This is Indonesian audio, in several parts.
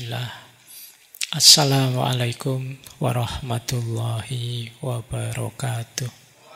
Bismillah. Assalamualaikum warahmatullahi wabarakatuh.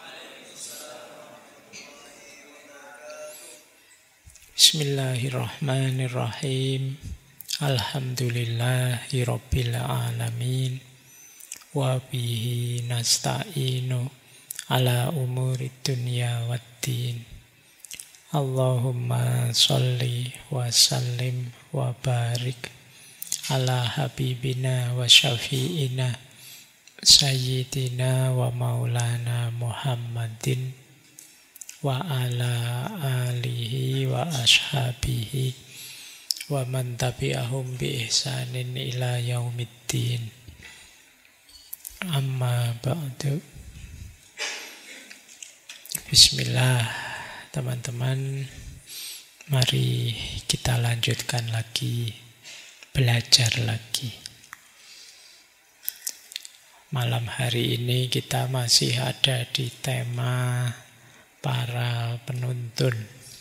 Bismillahirrahmanirrahim. Alhamdulillahi rabbil alamin. Wa bihi nasta'inu ala umuri dunya waddin. Allahumma sholli wa sallim wa barik ala habibina wa syafi'ina sayyidina wa maulana Muhammadin wa ala alihi wa ashabihi wa man tabi'ahum bi ihsanin ila yaumiddin. Amma ba'du. Bismillah. Teman-teman, mari kita lanjutkan lagi, belajar lagi. Malam hari ini kita masih ada di tema para penuntun.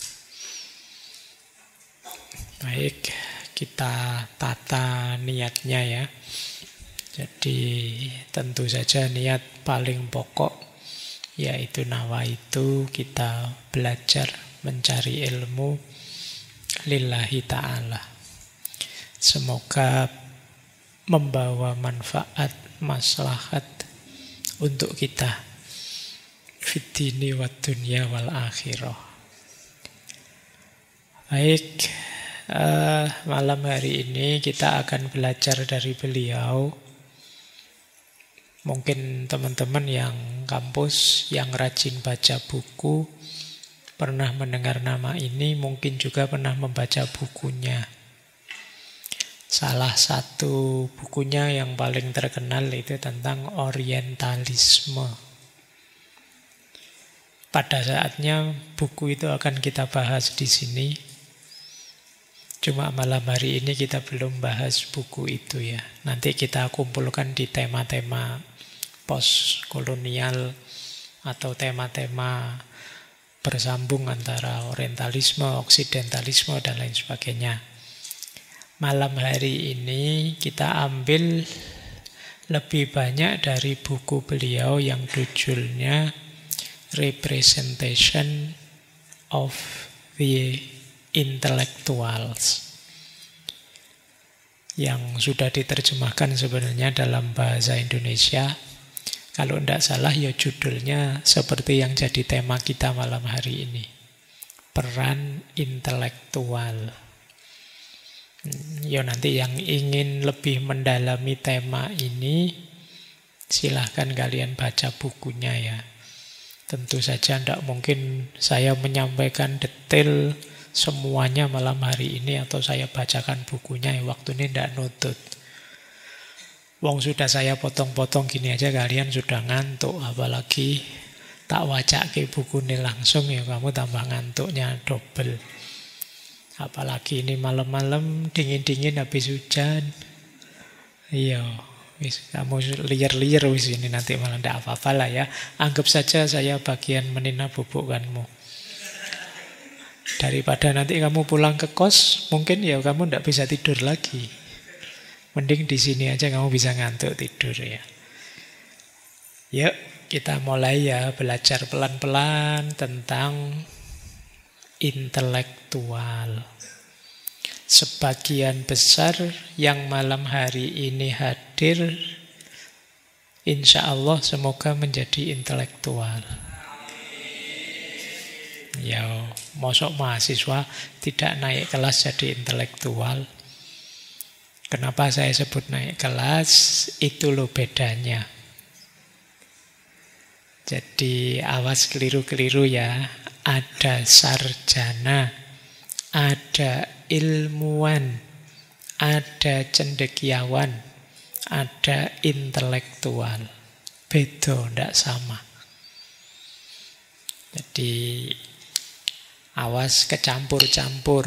Baik, kita tata niatnya ya. Jadi tentu saja niat paling pokok yaitu nawaitu kita belajar mencari ilmu lillahi ta'ala. Semoga membawa manfaat, maslahat untuk kita fid dini wad dunya wal akhirah. Baik, malam hari ini kita akan belajar dari beliau. Mungkin teman-teman yang kampus, yang rajin baca buku, pernah mendengar nama ini, mungkin juga pernah membaca bukunya. Salah satu bukunya yang paling terkenal itu tentang orientalisme. Pada saatnya buku itu akan kita bahas di sini. Cuma malam hari ini kita belum bahas buku itu ya. Nanti kita kumpulkan di tema-tema post-kolonial atau tema-tema bersambung antara orientalisme, oksidentalisme, dan lain sebagainya. Malam hari ini kita ambil lebih banyak dari buku beliau yang judulnya Representation of the Intellectuals, yang sudah diterjemahkan sebenarnya dalam bahasa Indonesia. Kalau tidak salah ya judulnya seperti yang jadi tema kita malam hari ini, peran intelektual. Ya nanti yang ingin lebih mendalami tema ini silahkan kalian baca bukunya ya. Tentu saja tidak mungkin saya menyampaikan detail semuanya malam hari ini atau saya bacakan bukunya ya, waktu ini tidak nutut. Wong sudah saya potong-potong gini aja kalian sudah ngantuk, apalagi tak wacake buku ini langsung ya kamu tambah ngantuknya double. Apalagi ini malam-malam dingin-dingin habis hujan. Iya, wis kamu liar-liar wis ini nanti malah tidak apa-apa lah ya. Anggap saja saya bagian menina bubukkanmu. Daripada nanti kamu pulang ke kos, mungkin ya kamu tidak bisa tidur lagi. Mending di sini aja kamu bisa ngantuk tidur ya. Yuk, kita mulai ya belajar pelan-pelan tentang intelektual. Sebagian besar yang malam hari ini hadir, insya Allah semoga menjadi intelektual. Ya, mosok mahasiswa tidak naik kelas jadi intelektual. Kenapa saya sebut naik kelas? Itu loh bedanya. Jadi awas keliru-keliru ya. Ada sarjana, ada ilmuwan, ada cendekiawan, ada intelektual. Beda, tidak sama. Jadi awas kecampur-campur.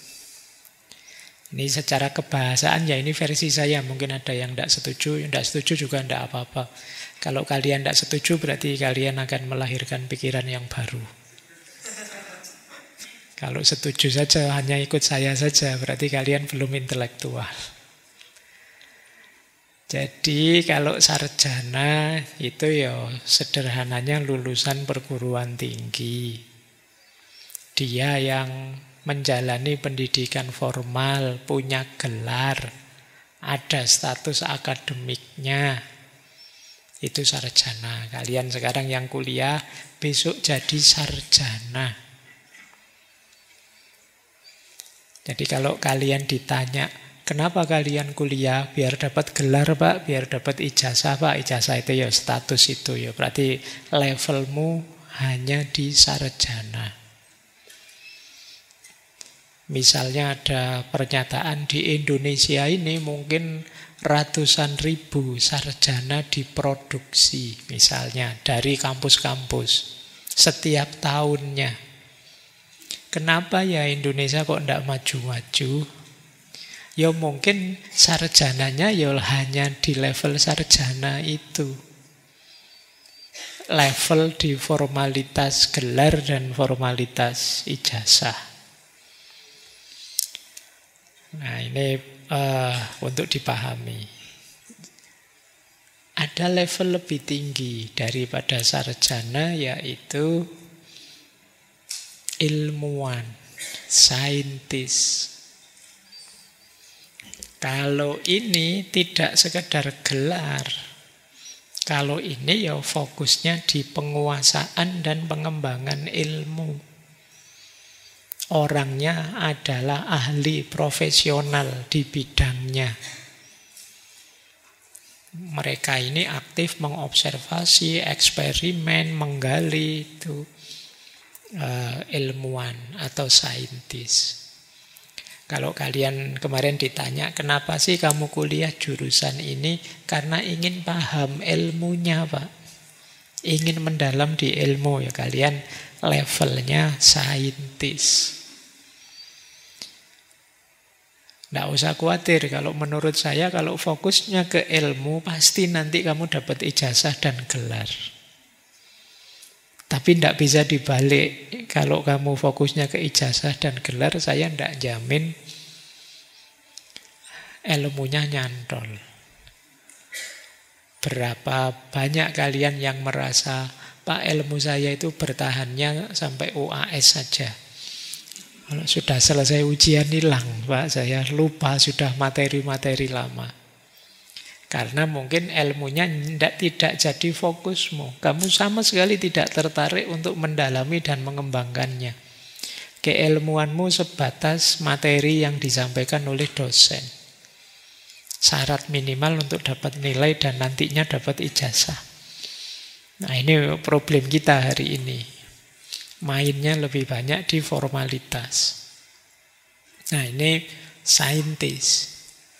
Ini secara kebahasaan ya ini versi saya. Mungkin ada yang tidak setuju. Yang tidak setuju juga tidak apa-apa. Kalau kalian tidak setuju berarti kalian akan melahirkan pikiran yang baru. Kalau setuju saja hanya ikut saya saja berarti kalian belum intelektual. Jadi kalau sarjana itu ya sederhananya lulusan perguruan tinggi. Dia yang menjalani pendidikan formal, punya gelar, ada status akademiknya. Itu sarjana. Kalian sekarang yang kuliah, besok jadi sarjana. Jadi kalau kalian ditanya, kenapa kalian kuliah? Biar dapat gelar, Pak, biar dapat ijazah, Pak. Ijazah itu ya status itu ya. Berarti levelmu hanya di sarjana. Misalnya ada pernyataan di Indonesia ini mungkin ratusan ribu sarjana diproduksi, misalnya dari kampus-kampus setiap tahunnya. Kenapa ya Indonesia kok tidak maju-maju? Ya mungkin sarjananya ya hanya di level sarjana itu. Level di formalitas gelar dan formalitas ijazah. Nah ini untuk dipahami. Ada level lebih tinggi daripada sarjana, yaitu ilmuwan, saintis. Kalau ini tidak sekedar gelar. Kalau ini ya fokusnya di penguasaan dan pengembangan ilmu. Orangnya adalah ahli profesional di bidangnya. Mereka ini aktif mengobservasi, eksperimen, menggali itu ilmuwan atau saintis. Kalau kalian kemarin ditanya, kenapa sih kamu kuliah jurusan ini? Karena ingin paham ilmunya, Pak. Ingin mendalam di ilmu ya, kalian levelnya saintis. Nggak usah khawatir, kalau menurut saya kalau fokusnya ke ilmu pasti nanti kamu dapat ijazah dan gelar. Tapi tidak bisa dibalik. Kalau kamu fokusnya ke ijazah dan gelar, saya tidak jamin ilmunya nyantol. Berapa banyak kalian yang merasa, Pak, ilmu saya itu bertahannya sampai UAS saja. Kalau sudah selesai ujian hilang, Pak, saya lupa sudah materi-materi lama. Karena mungkin ilmunya tidak jadi fokusmu. Kamu sama sekali tidak tertarik untuk mendalami dan mengembangkannya. Keilmuanmu sebatas materi yang disampaikan oleh dosen. Syarat minimal untuk dapat nilai dan nantinya dapat ijazah. Nah ini problem kita hari ini. Mainnya lebih banyak di formalitas. Nah ini saintis.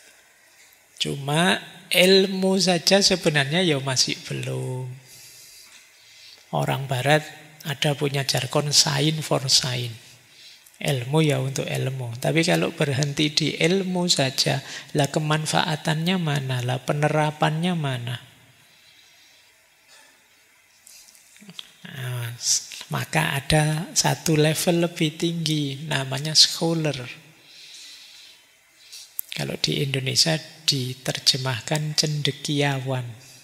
Cuma ilmu saja sebenarnya ya masih belum. Orang barat ada punya jargon sign for sign. Ilmu ya untuk ilmu. Tapi kalau berhenti di ilmu saja, lah kemanfaatannya mana? Lah penerapannya mana? Nah, maka ada satu level lebih tinggi, namanya scholar. Kalau di Indonesia diterjemahkan cendekiawan.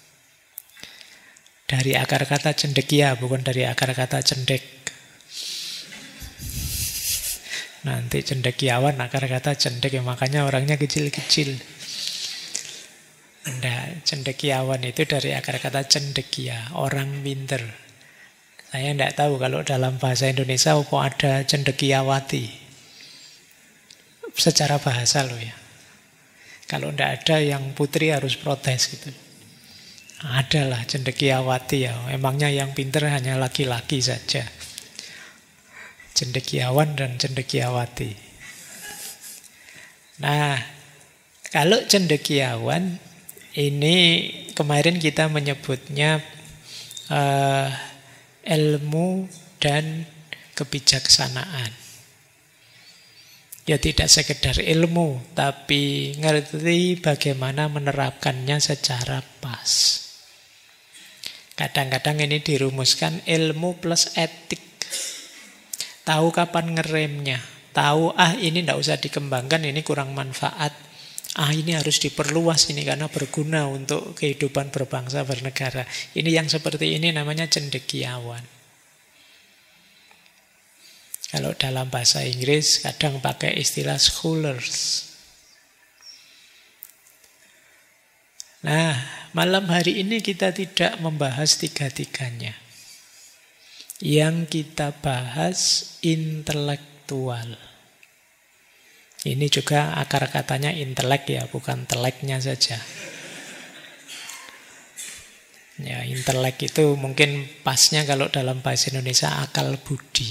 Dari akar kata cendekia, bukan dari akar kata cendek. Nanti cendekiawan akar kata cendek, ya makanya orangnya kecil-kecil. Cendekiawan itu dari akar kata cendekia, orang pinter. Saya tidak tahu kalau dalam bahasa Indonesia apa ada cendekiawati. Secara bahasa loh ya. Kalau tidak ada, yang putri harus protes gitu. Adalah cendekiawati ya. Emangnya yang pinter hanya laki-laki saja. Cendekiawan dan cendekiawati. Nah, kalau cendekiawan ini kemarin kita menyebutnya ilmu dan kebijaksanaan. Ya tidak sekedar ilmu, tapi ngerti bagaimana menerapkannya secara pas. Kadang-kadang ini dirumuskan ilmu plus etik. Tahu kapan ngeremnya, tahu ini tidak usah dikembangkan, ini kurang manfaat. Ini harus diperluas ini karena berguna untuk kehidupan berbangsa bernegara. Ini yang seperti ini namanya cendekiawan. Kalau dalam bahasa Inggris kadang pakai istilah scholars. Nah, malam hari ini kita tidak membahas tiga-tiganya. Yang kita bahas intelektual. Ini juga akar katanya intelek ya, bukan teleknya saja. Ya, intelek itu mungkin pasnya kalau dalam bahasa Indonesia akal budi.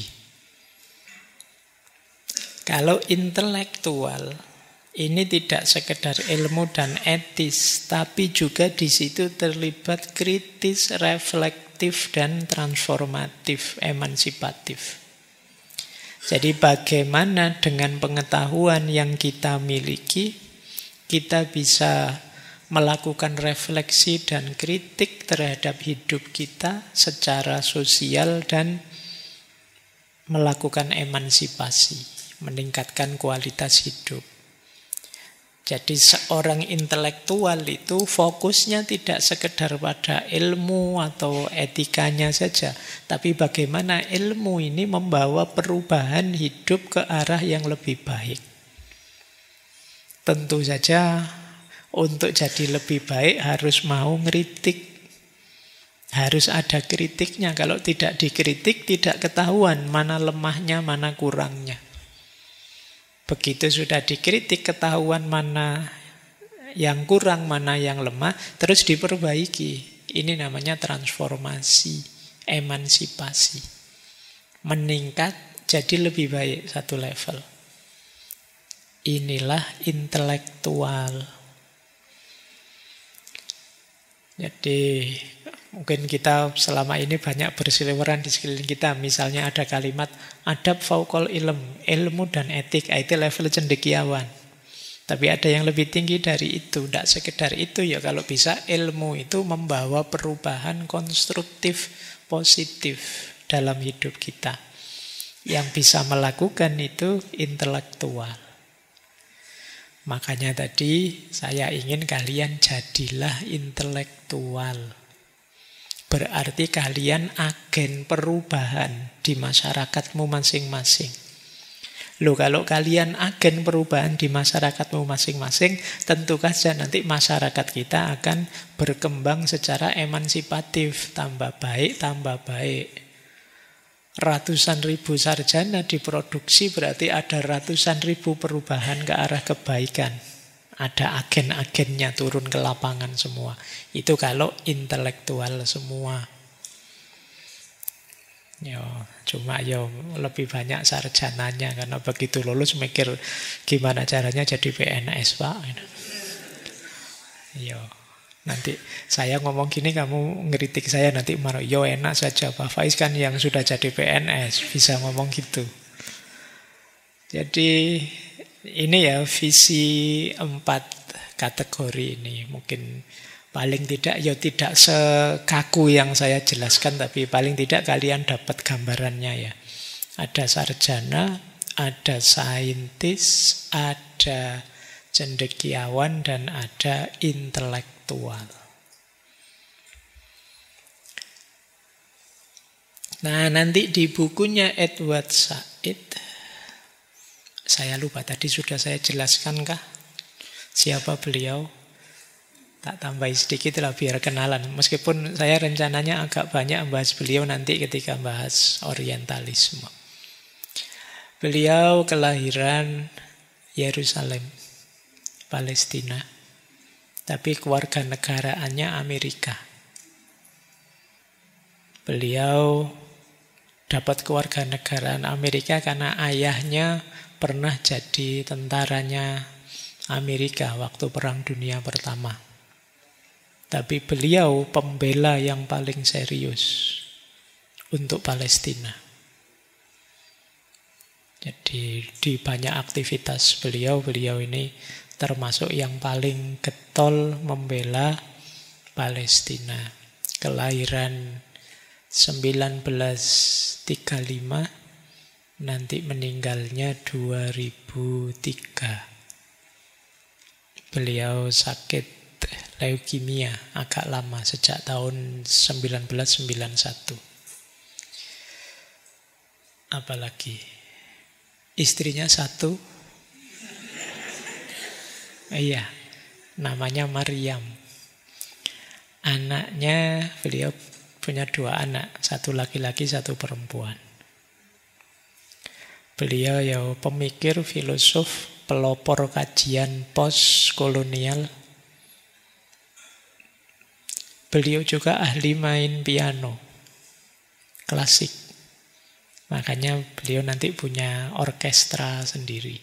Kalau intelektual ini tidak sekedar ilmu dan etis, tapi juga di situ terlibat kritis, reflektif, dan transformatif, emansipatif. Jadi bagaimana dengan pengetahuan yang kita miliki, kita bisa melakukan refleksi dan kritik terhadap hidup kita secara sosial dan melakukan emansipasi, meningkatkan kualitas hidup. Jadi seorang intelektual itu fokusnya tidak sekedar pada ilmu atau etikanya saja, tapi bagaimana ilmu ini membawa perubahan hidup ke arah yang lebih baik. Tentu saja untuk jadi lebih baik harus mau ngeritik. Harus ada kritiknya. Kalau tidak dikritik tidak ketahuan mana lemahnya, mana kurangnya. Begitu sudah dikritik, ketahuan mana yang kurang, mana yang lemah, terus diperbaiki. Ini namanya transformasi, emansipasi. Meningkat jadi lebih baik satu level. Inilah intelektual. Jadi mungkin kita selama ini banyak berseliweran di sekeliling kita. Misalnya ada kalimat adab faukol ilmu dan etik. Itu level cendekiawan. Tapi ada yang lebih tinggi dari itu. Tidak sekedar itu ya, kalau bisa ilmu itu membawa perubahan konstruktif, positif dalam hidup kita. Yang bisa melakukan itu intelektual. Makanya tadi saya ingin kalian jadilah intelektual. Berarti kalian agen perubahan di masyarakatmu masing-masing. Loh, kalau kalian agen perubahan di masyarakatmu masing-masing, tentu saja nanti masyarakat kita akan berkembang secara emansipatif. Tambah baik, tambah baik. Ratusan ribu sarjana diproduksi berarti ada ratusan ribu perubahan ke arah kebaikan. Ada agen-agennya turun ke lapangan semua. Itu kalau intelektual semua. Cuma lebih banyak sarjananya karena begitu lulus mikir gimana caranya jadi PNS, Pak. Nanti saya ngomong gini kamu ngeritik saya nanti marah. Enak saja Pak Faiz kan yang sudah jadi PNS bisa ngomong gitu. Jadi ini ya visi 4 kategori ini. Mungkin paling tidak tidak sekaku yang saya jelaskan, tapi paling tidak kalian dapat gambarannya ya. Ada sarjana, ada saintis, ada cendekiawan, dan ada intelektual. Nah, nanti di bukunya Edward Said, saya lupa tadi sudah saya jelaskan kah? Siapa beliau? Tak tambahi sedikit lah biar kenalan. Meskipun saya rencananya agak banyak membahas beliau nanti ketika bahas orientalisme. Beliau kelahiran Yerusalem, Palestina. Tapi kewarganegaraannya Amerika. Beliau dapat kewarganegaraan Amerika karena ayahnya pernah jadi tentaranya Amerika waktu Perang Dunia Pertama. Tapi beliau pembela yang paling serius untuk Palestina. Jadi di banyak aktivitas beliau ini termasuk yang paling getol membela Palestina. Kelahiran 1935, nanti meninggalnya 2003. Beliau sakit leukemia agak lama, sejak tahun 1991. Apalagi istrinya satu. Iya, namanya Maryam. Anaknya, beliau punya 2 anak, satu laki-laki, satu perempuan. Beliau ya pemikir, filosof, pelopor kajian postkolonial. Beliau juga ahli main piano klasik. Makanya beliau nanti punya orkestra sendiri.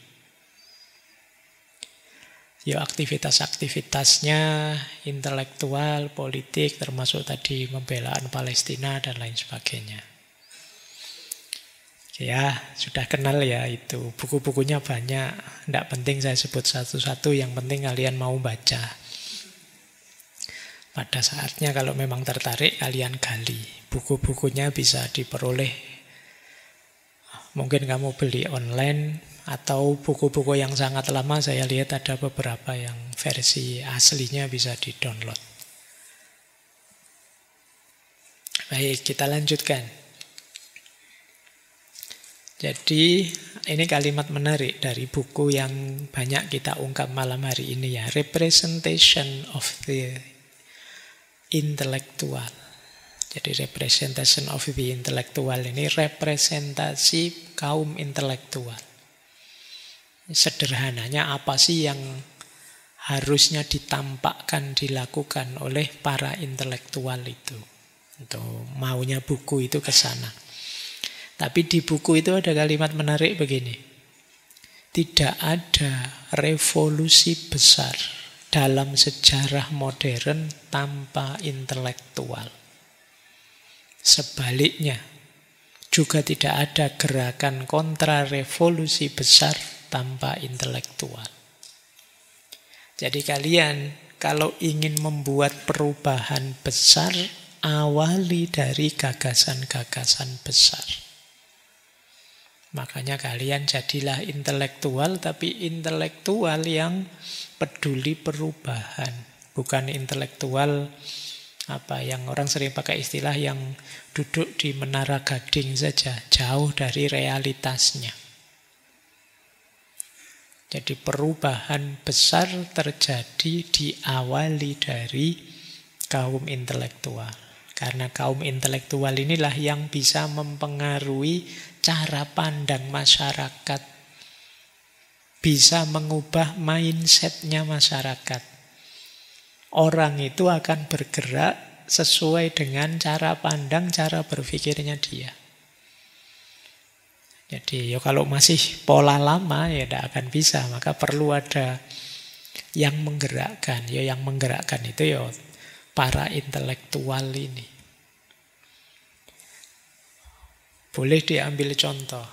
Ya aktivitas-aktivitasnya intelektual, politik, termasuk tadi pembelaan Palestina dan lain sebagainya. Ya, sudah kenal ya itu. Buku-bukunya banyak. Tidak penting saya sebut satu-satu, yang penting kalian mau baca. Pada saatnya kalau memang tertarik, kalian gali. Buku-bukunya bisa diperoleh. Mungkin kamu beli online, atau buku-buku yang sangat lama, saya lihat ada beberapa yang versi aslinya bisa di-download. Baik, kita lanjutkan. Jadi ini kalimat menarik dari buku yang banyak kita ungkap malam hari ini ya. Representation of the intellectual. Jadi representation of the intellectual ini representasi kaum intelektual. Sederhananya apa sih yang harusnya ditampakkan, dilakukan oleh para intelektual itu. Untuk maunya buku itu ke sana. Tapi di buku itu ada kalimat menarik begini. Tidak ada revolusi besar dalam sejarah modern tanpa intelektual. Sebaliknya, juga tidak ada gerakan kontra revolusi besar tanpa intelektual. Jadi kalian kalau ingin membuat perubahan besar, awali dari gagasan-gagasan besar. Makanya kalian jadilah intelektual, tapi intelektual yang peduli perubahan. Bukan intelektual yang orang sering pakai istilah yang duduk di menara gading saja, jauh dari realitasnya. Jadi perubahan besar terjadi diawali dari kaum intelektual. Karena kaum intelektual inilah yang bisa mempengaruhi cara pandang masyarakat. Bisa mengubah mindsetnya masyarakat. Orang itu akan bergerak sesuai dengan cara pandang, cara berpikirnya dia. Jadi kalau masih pola lama ya tidak akan bisa. Maka perlu ada yang menggerakkan. Ya yang menggerakkan itu ya para intelektual ini. Boleh diambil contoh.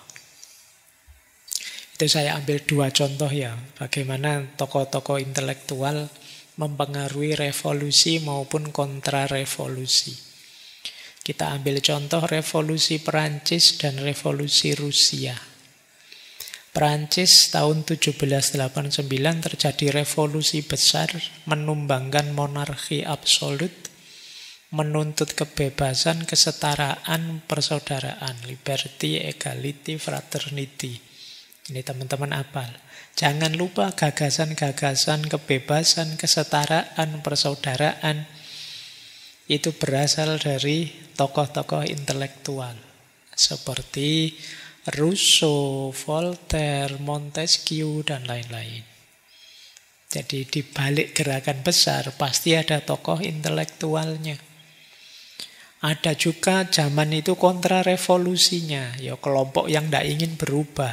Itu saya ambil 2 contoh ya. Bagaimana tokoh-tokoh intelektual mempengaruhi revolusi maupun kontra-revolusi. Kita ambil contoh revolusi Perancis dan revolusi Rusia. Perancis tahun 1789 terjadi revolusi besar, menumbangkan monarki absolut, menuntut kebebasan, kesetaraan, persaudaraan, liberty, equality, fraternity. Ini teman-teman hafal. Jangan lupa gagasan-gagasan kebebasan, kesetaraan, persaudaraan itu berasal dari tokoh-tokoh intelektual seperti Rousseau, Voltaire, Montesquieu, dan lain-lain. Jadi di balik gerakan besar pasti ada tokoh intelektualnya. Ada juga zaman itu kontra revolusinya, ya kelompok yang tidak ingin berubah.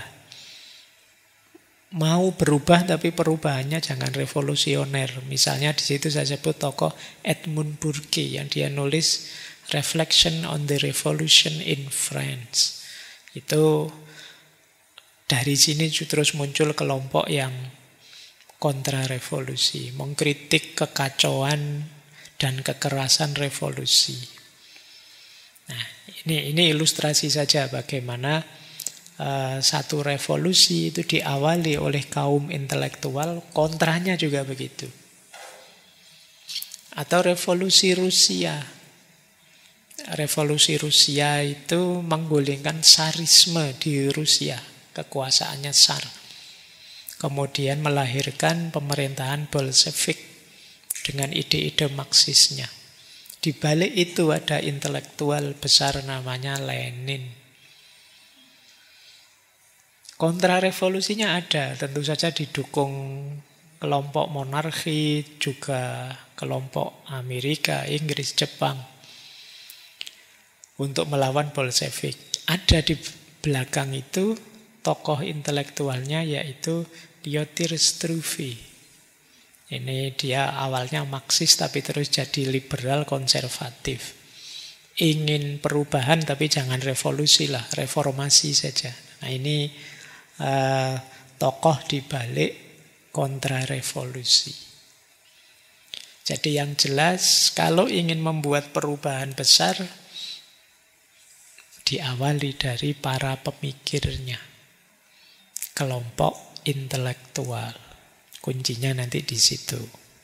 Mau berubah tapi perubahannya jangan revolusioner. Misalnya di situ saya sebut tokoh Edmund Burke yang dia nulis Reflection on the Revolution in France. Itu dari sini terus muncul kelompok yang kontra revolusi, mengkritik kekacauan dan kekerasan revolusi. Nah, ini ilustrasi saja bagaimana satu revolusi itu diawali oleh kaum intelektual, kontranya juga begitu. Atau revolusi Rusia. Revolusi Rusia itu menggulingkan Tsarisme di Rusia, kekuasaannya Tsar. Kemudian melahirkan pemerintahan Bolshevik dengan ide-ide Marxisnya. Di balik itu ada intelektual besar namanya Lenin. Kontrarevolusinya ada, tentu saja didukung kelompok monarki, juga kelompok Amerika, Inggris, Jepang untuk melawan Bolshevik. Ada di belakang itu tokoh intelektualnya yaitu Pyotr Struve. Ini dia awalnya Marxis tapi terus jadi liberal konservatif. Ingin perubahan tapi jangan revolusi lah, reformasi saja. Nah ini tokoh di balik kontrarevolusi. Jadi yang jelas kalau ingin membuat perubahan besar diawali dari para pemikirnya, kelompok intelektual. Kuncinya nanti di situ.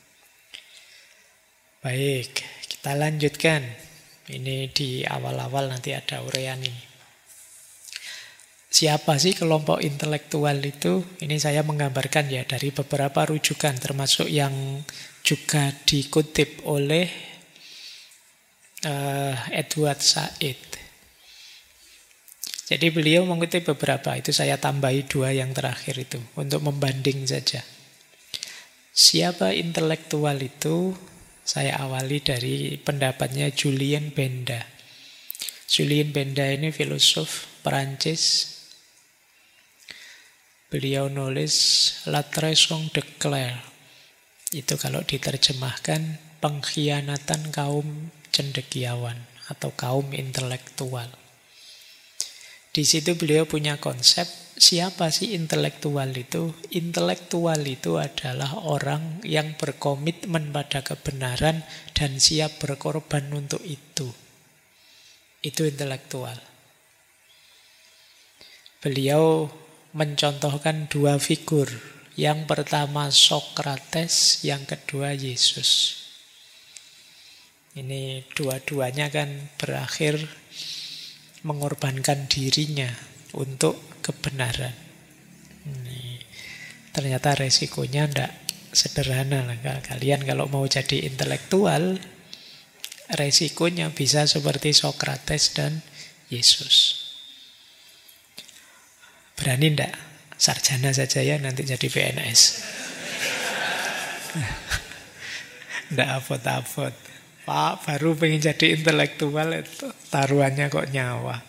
Baik, kita lanjutkan. Ini di awal-awal nanti ada uraian ini. Siapa sih kelompok intelektual itu? Ini saya menggambarkan ya dari beberapa rujukan, termasuk yang juga dikutip oleh Edward Said. Jadi beliau mengutip beberapa, itu saya tambahi 2 yang terakhir itu, untuk membanding saja. Siapa intelektual itu? Saya awali dari pendapatnya Julien Benda. Julien Benda ini filosof Perancis. Beliau nulis La Trahison de Claire. Itu kalau diterjemahkan pengkhianatan kaum cendekiawan atau kaum intelektual. Di situ beliau punya konsep, siapa sih intelektual itu? Intelektual itu adalah orang yang berkomitmen pada kebenaran dan siap berkorban untuk itu. Itu intelektual. Beliau mencontohkan 2 figur. Yang pertama Sokrates, yang kedua Yesus. Ini dua-duanya kan berakhir mengorbankan dirinya untuk kebenaran. Ini ternyata resikonya tidak sederhana. Kalian kalau mau jadi intelektual, resikonya bisa seperti Sokrates dan Yesus. Berani ndak? Sarjana saja ya, nanti jadi PNS. Ndak apot-apot. Pak, baru pengen jadi intelektual, itu taruhannya kok nyawa.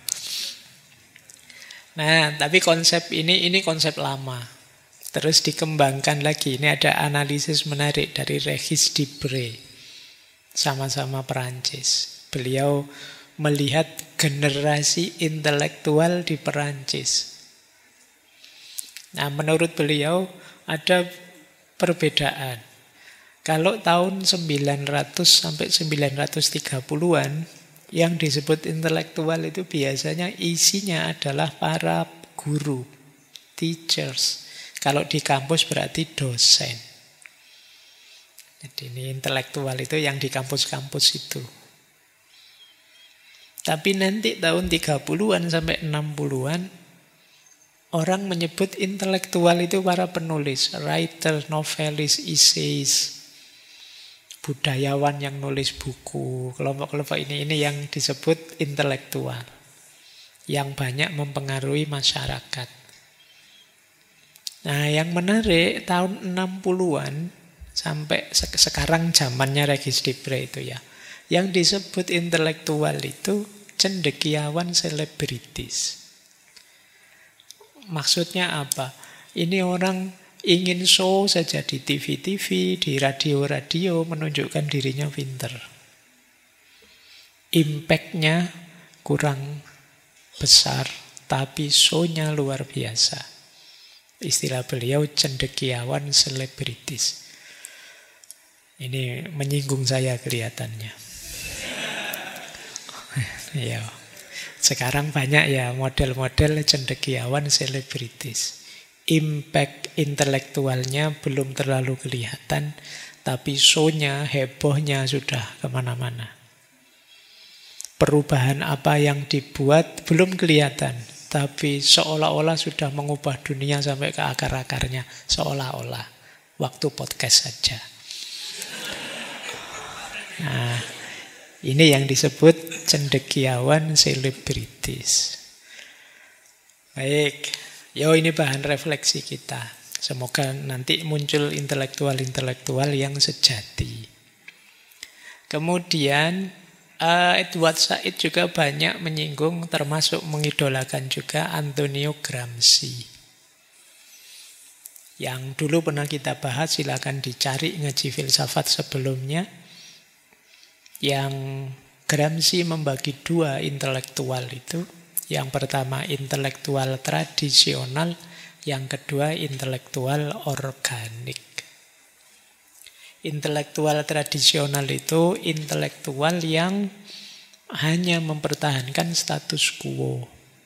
Nah, tapi konsep ini konsep lama. Terus dikembangkan lagi. Ini ada analisis menarik dari Régis Debray. Sama-sama Perancis. Beliau melihat generasi intelektual di Perancis. Nah, menurut beliau ada perbedaan. Kalau tahun 900 sampai 930-an, yang disebut intelektual itu biasanya isinya adalah para guru, teachers. Kalau di kampus berarti dosen. Jadi ini intelektual itu yang di kampus-kampus itu. Tapi nanti tahun 30-an sampai 60-an, orang menyebut intelektual itu para penulis, writer, novelis, essays, budayawan yang nulis buku, kelompok-kelompok ini yang disebut intelektual, yang banyak mempengaruhi masyarakat. Nah, yang menarik tahun 60-an sampai sekarang zamannya Régis Debray itu ya, yang disebut intelektual itu cendekiawan selebritis. Maksudnya apa? Ini orang ingin show saja di TV-TV, di radio-radio, menunjukkan dirinya pinter. Impact-nya kurang besar, tapi show-nya luar biasa. Istilah beliau cendekiawan selebritis. Ini menyinggung saya kelihatannya. Ya. Sekarang banyak ya model-model cendekiawan selebritis. Impact intelektualnya belum terlalu kelihatan, tapi show-nya, hebohnya sudah kemana-mana. Perubahan apa yang dibuat belum kelihatan, tapi seolah-olah sudah mengubah dunia sampai ke akar-akarnya. Seolah-olah. Waktu podcast saja. Nah, ini yang disebut cendekiawan selebritis. Baik, ini bahan refleksi kita. Semoga nanti muncul intelektual-intelektual yang sejati. Kemudian Edward Said juga banyak menyinggung, termasuk mengidolakan juga Antonio Gramsci. Yang dulu pernah kita bahas, silakan dicari ngaji filsafat sebelumnya. Yang Gramsci membagi dua intelektual itu. Yang pertama intelektual tradisional, yang kedua intelektual organik. Intelektual tradisional itu intelektual yang hanya mempertahankan status quo.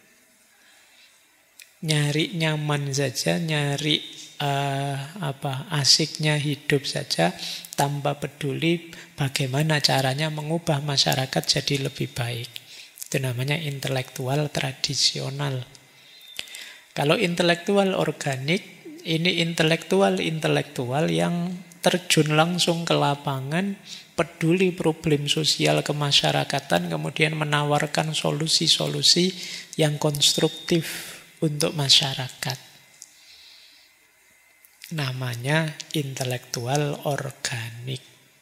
Nyari nyaman saja, nyari asiknya hidup saja, tanpa peduli bagaimana caranya mengubah masyarakat jadi lebih baik. Itu namanya intelektual tradisional. Kalau intelektual organik, ini intelektual yang terjun langsung ke lapangan, peduli problem sosial kemasyarakatan, kemudian menawarkan solusi-solusi yang konstruktif untuk masyarakat. Namanya intelektual organik.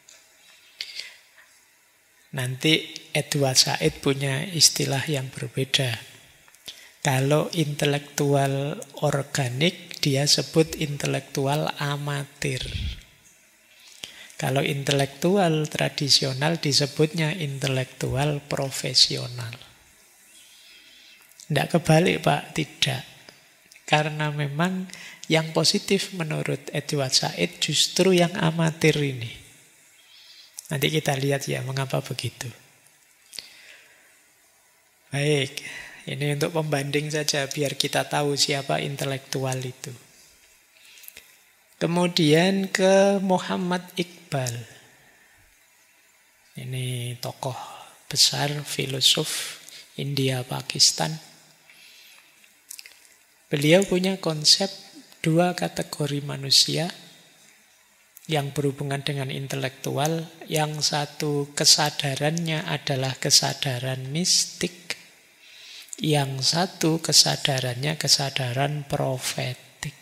Nanti Edward Said punya istilah yang berbeda. Kalau intelektual organik, dia sebut intelektual amatir. Kalau intelektual tradisional disebutnya intelektual profesional. Tidak kebalik, Pak, tidak. Karena memang yang positif menurut Edward Said justru yang amatir ini. Nanti kita lihat ya mengapa begitu. Baik, ini untuk pembanding saja biar kita tahu siapa intelektual itu. Kemudian ke Muhammad Iqbal. Ini tokoh besar, filosof India Pakistan. Beliau punya konsep dua kategori manusia yang berhubungan dengan intelektual. Yang satu kesadarannya adalah kesadaran mistik. Yang satu kesadarannya kesadaran profetik.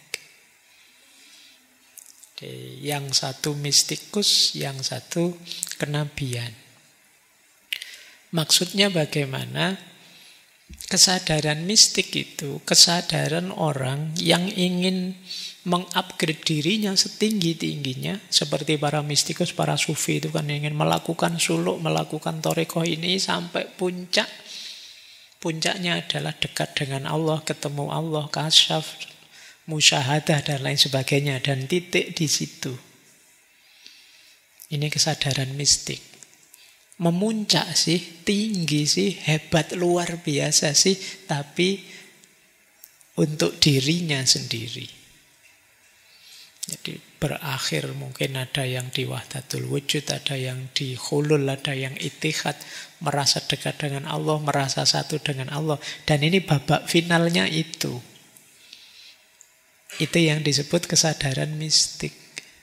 Yang satu mistikus, yang satu kenabian. Maksudnya bagaimana? Kesadaran mistik itu kesadaran orang yang ingin mengupgrade dirinya setinggi-tingginya. Seperti para mistikus, para sufi itu kan ingin melakukan suluk, melakukan thariqah ini sampai puncak. Puncaknya adalah dekat dengan Allah, ketemu Allah, kasyaf, musyahadah dan lain sebagainya. Dan titik di situ. Ini kesadaran mistik. Memuncak sih, tinggi sih, hebat luar biasa sih, tapi untuk dirinya sendiri. Jadi berakhir mungkin ada yang di wahdatul wujud, ada yang di hulul, ada yang itihad, merasa dekat dengan Allah, merasa satu dengan Allah. Dan ini babak finalnya itu. Itu yang disebut kesadaran mistik.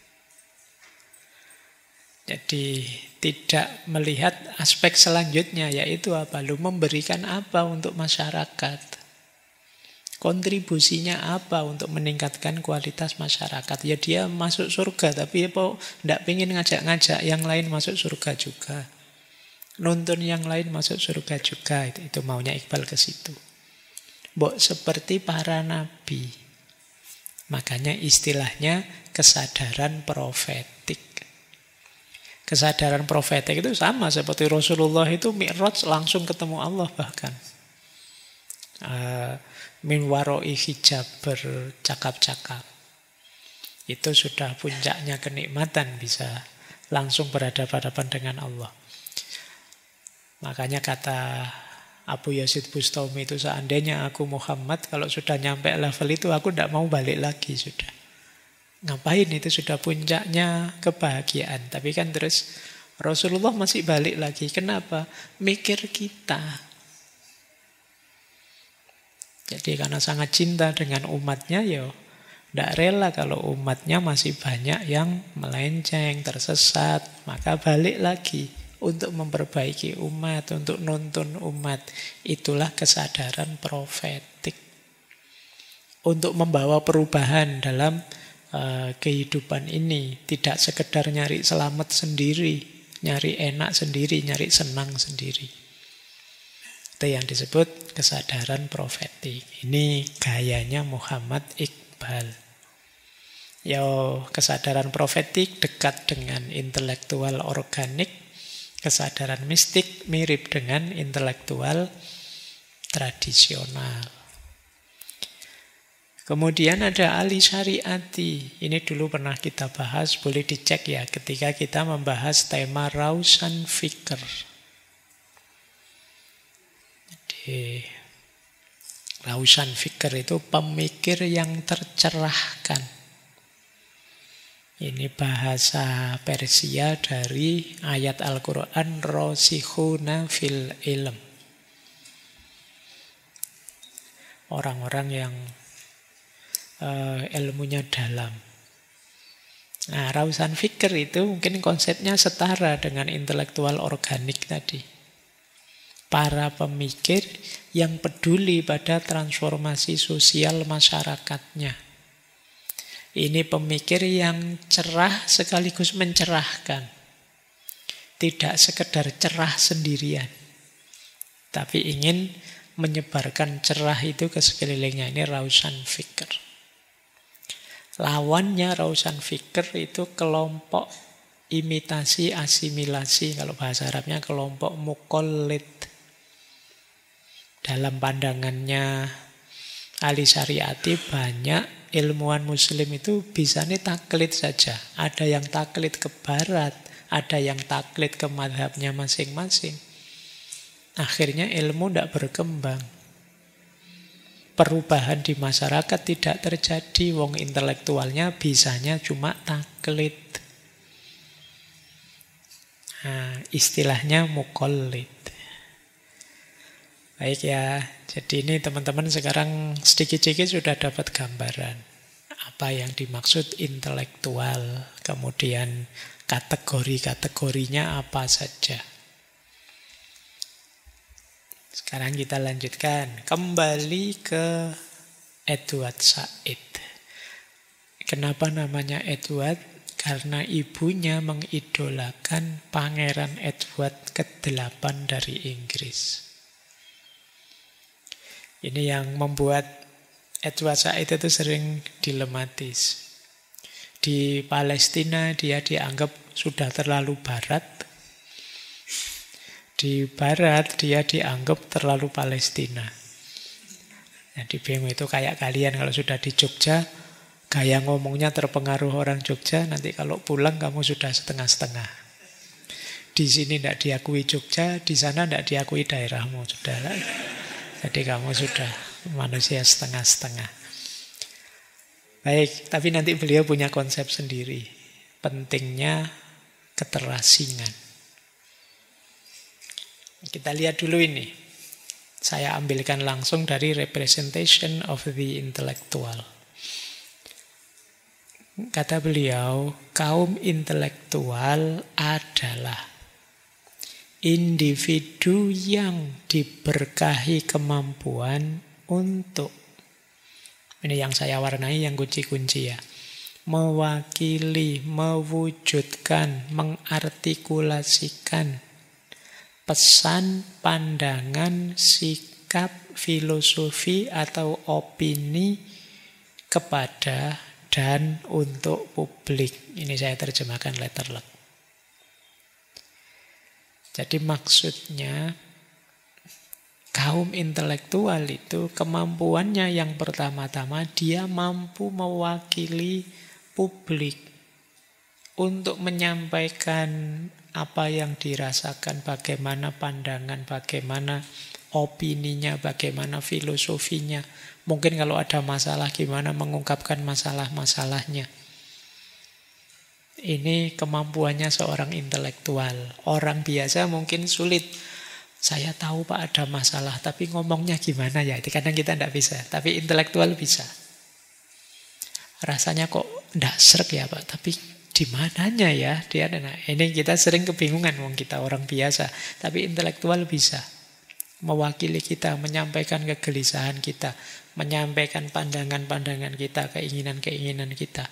Jadi tidak melihat aspek selanjutnya, yaitu apa? Lu memberikan apa untuk masyarakat? Kontribusinya apa untuk meningkatkan kualitas masyarakat? Ya dia masuk surga, tapi tidak pengen ngajak-ngajak yang lain masuk surga juga. Nuntun yang lain masuk surga juga. Itu maunya Iqbal ke situ. Seperti para nabi. Makanya istilahnya kesadaran profetik. Kesadaran profetik itu sama seperti Rasulullah itu Mi'raj langsung ketemu Allah bahkan. Min waroi hijab, bercakap-cakap. Itu sudah puncaknya kenikmatan, bisa langsung berhadapan-hadapan dengan Allah. Makanya kata Abu Yazid Bustami itu, seandainya aku Muhammad, kalau sudah nyampe level itu aku tidak mau balik lagi sudah. Ngapain, itu sudah puncaknya kebahagiaan. Tapi kan terus Rasulullah masih balik lagi. Kenapa? Mikir kita. Jadi karena sangat cinta dengan umatnya, ya tidak rela kalau umatnya masih banyak yang melenceng, tersesat. Maka balik lagi untuk memperbaiki umat, untuk nuntun umat. Itulah kesadaran profetik. Untuk membawa perubahan dalam kehidupan ini. Tidak sekedar nyari selamat sendiri, nyari enak sendiri, nyari senang sendiri. Itu yang disebut kesadaran profetik. Ini gayanya Muhammad Iqbal. Kesadaran profetik dekat dengan intelektual organik. Kesadaran mistik mirip dengan intelektual tradisional. Kemudian ada ahli syariati. Ini dulu pernah kita bahas, boleh dicek ya ketika kita membahas tema Rausan Fikr. Jadi Rausan Fikr itu pemikir yang tercerahkan. Ini bahasa Persia dari ayat Al-Quran, Rasikhuna fil ilm. Orang-orang yang ilmunya dalam. Nah, Rausan Fikr itu mungkin konsepnya setara dengan intelektual organik tadi. Para pemikir yang peduli pada transformasi sosial masyarakatnya. Ini pemikir yang cerah sekaligus mencerahkan. Tidak sekedar cerah sendirian, tapi ingin menyebarkan cerah itu ke sekelilingnya. Ini Rausan Fikr. Lawannya Rausan Fikr itu kelompok imitasi, asimilasi. Kalau bahasa Arabnya kelompok muqallid. Dalam pandangannya ahli syariati, banyak ilmuwan muslim itu bisanya taklid saja. Ada yang taklid ke barat, ada yang taklid ke madhabnya masing-masing. Akhirnya ilmu tidak berkembang. Perubahan di masyarakat tidak terjadi. Wong intelektualnya bisanya cuma taklid. Nah, istilahnya muqallid. Baik ya, jadi ini teman-teman sekarang sedikit-sedikit sudah dapat gambaran apa yang dimaksud intelektual, kemudian kategori-kategorinya apa saja. Sekarang kita lanjutkan, kembali ke Edward Said. Kenapa namanya Edward? Karena ibunya mengidolakan Pangeran Edward ke-8 dari Inggris. Ini yang membuat Edward Said itu sering dilematis. Di Palestina dia dianggap sudah terlalu barat. Di barat dia dianggap terlalu Palestina. Jadi bingung itu kayak kalian kalau sudah di Jogja, gaya ngomongnya terpengaruh orang Jogja, nanti kalau pulang kamu sudah setengah-setengah. Di sini tidak diakui Jogja, di sana tidak diakui daerahmu, sudah. Jadi kamu sudah manusia setengah-setengah. Baik, tapi nanti beliau punya konsep sendiri. Pentingnya keterasingan. Kita lihat dulu ini. Saya ambilkan langsung dari Representation of the Intellectual. Kata beliau, kaum intelektual adalah individu yang diberkahi kemampuan untuk, ini yang saya warnai yang kunci-kunci ya, mewakili, mewujudkan, mengartikulasikan pesan, pandangan, sikap, filosofi atau opini kepada dan untuk publik. Ini saya terjemahkan letterlek. Jadi maksudnya kaum intelektual itu kemampuannya yang pertama-tama dia mampu mewakili publik untuk menyampaikan apa yang dirasakan, bagaimana pandangan, bagaimana opininya, bagaimana filosofinya. Mungkin kalau ada masalah, gimana mengungkapkan masalah-masalahnya. Ini kemampuannya seorang intelektual. Orang biasa mungkin sulit. Saya tahu Pak ada masalah, tapi ngomongnya gimana ya? Itu kadang kita tidak bisa. Tapi intelektual bisa. Rasanya kok tidak srek ya Pak, tapi di mananya ya dia? Nah, ini kita sering kebingungan, wong kita orang biasa. Tapi intelektual bisa mewakili kita, menyampaikan kegelisahan kita, menyampaikan pandangan-pandangan kita, keinginan-keinginan kita.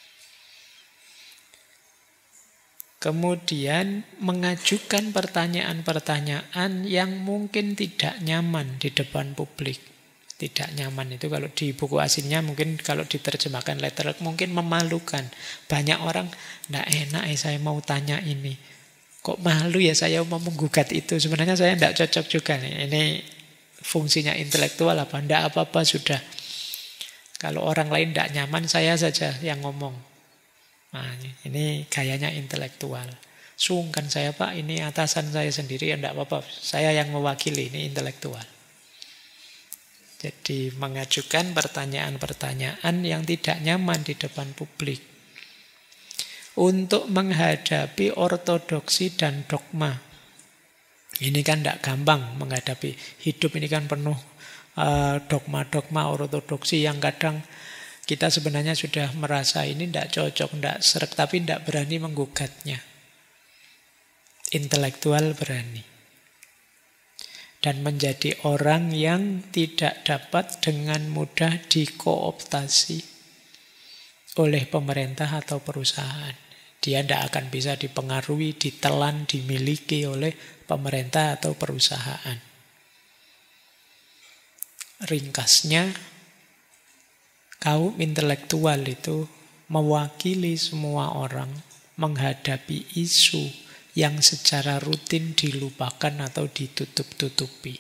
Kemudian mengajukan pertanyaan-pertanyaan yang mungkin tidak nyaman di depan publik. Tidak nyaman itu kalau di buku aslinya mungkin kalau diterjemahkan letterlock mungkin memalukan. Banyak orang, tidak enak saya mau tanya ini. Kok malu ya saya mau menggugat itu. Sebenarnya saya tidak cocok juga. Ini fungsinya intelektual apa? Tidak apa-apa sudah. Kalau orang lain tidak nyaman, saya saja yang ngomong. Nah, ini gayanya intelektual. Sungkan saya Pak, ini atasan saya sendiri, ya tidak apa-apa. Saya yang mewakili, ini intelektual. Jadi mengajukan pertanyaan-pertanyaan yang tidak nyaman di depan publik. Untuk menghadapi ortodoksi dan dogma. Ini kan tidak gampang menghadapi. Hidup ini kan penuh dogma-dogma ortodoksi yang kadang kita sebenarnya sudah merasa ini tidak cocok, tidak srek, tapi tidak berani menggugatnya. Intelektual berani. Dan menjadi orang yang tidak dapat dengan mudah dikooptasi oleh pemerintah atau perusahaan. Dia tidak akan bisa dipengaruhi, ditelan, dimiliki oleh pemerintah atau perusahaan. Ringkasnya, kaum intelektual itu mewakili semua orang menghadapi isu yang secara rutin dilupakan atau ditutup-tutupi.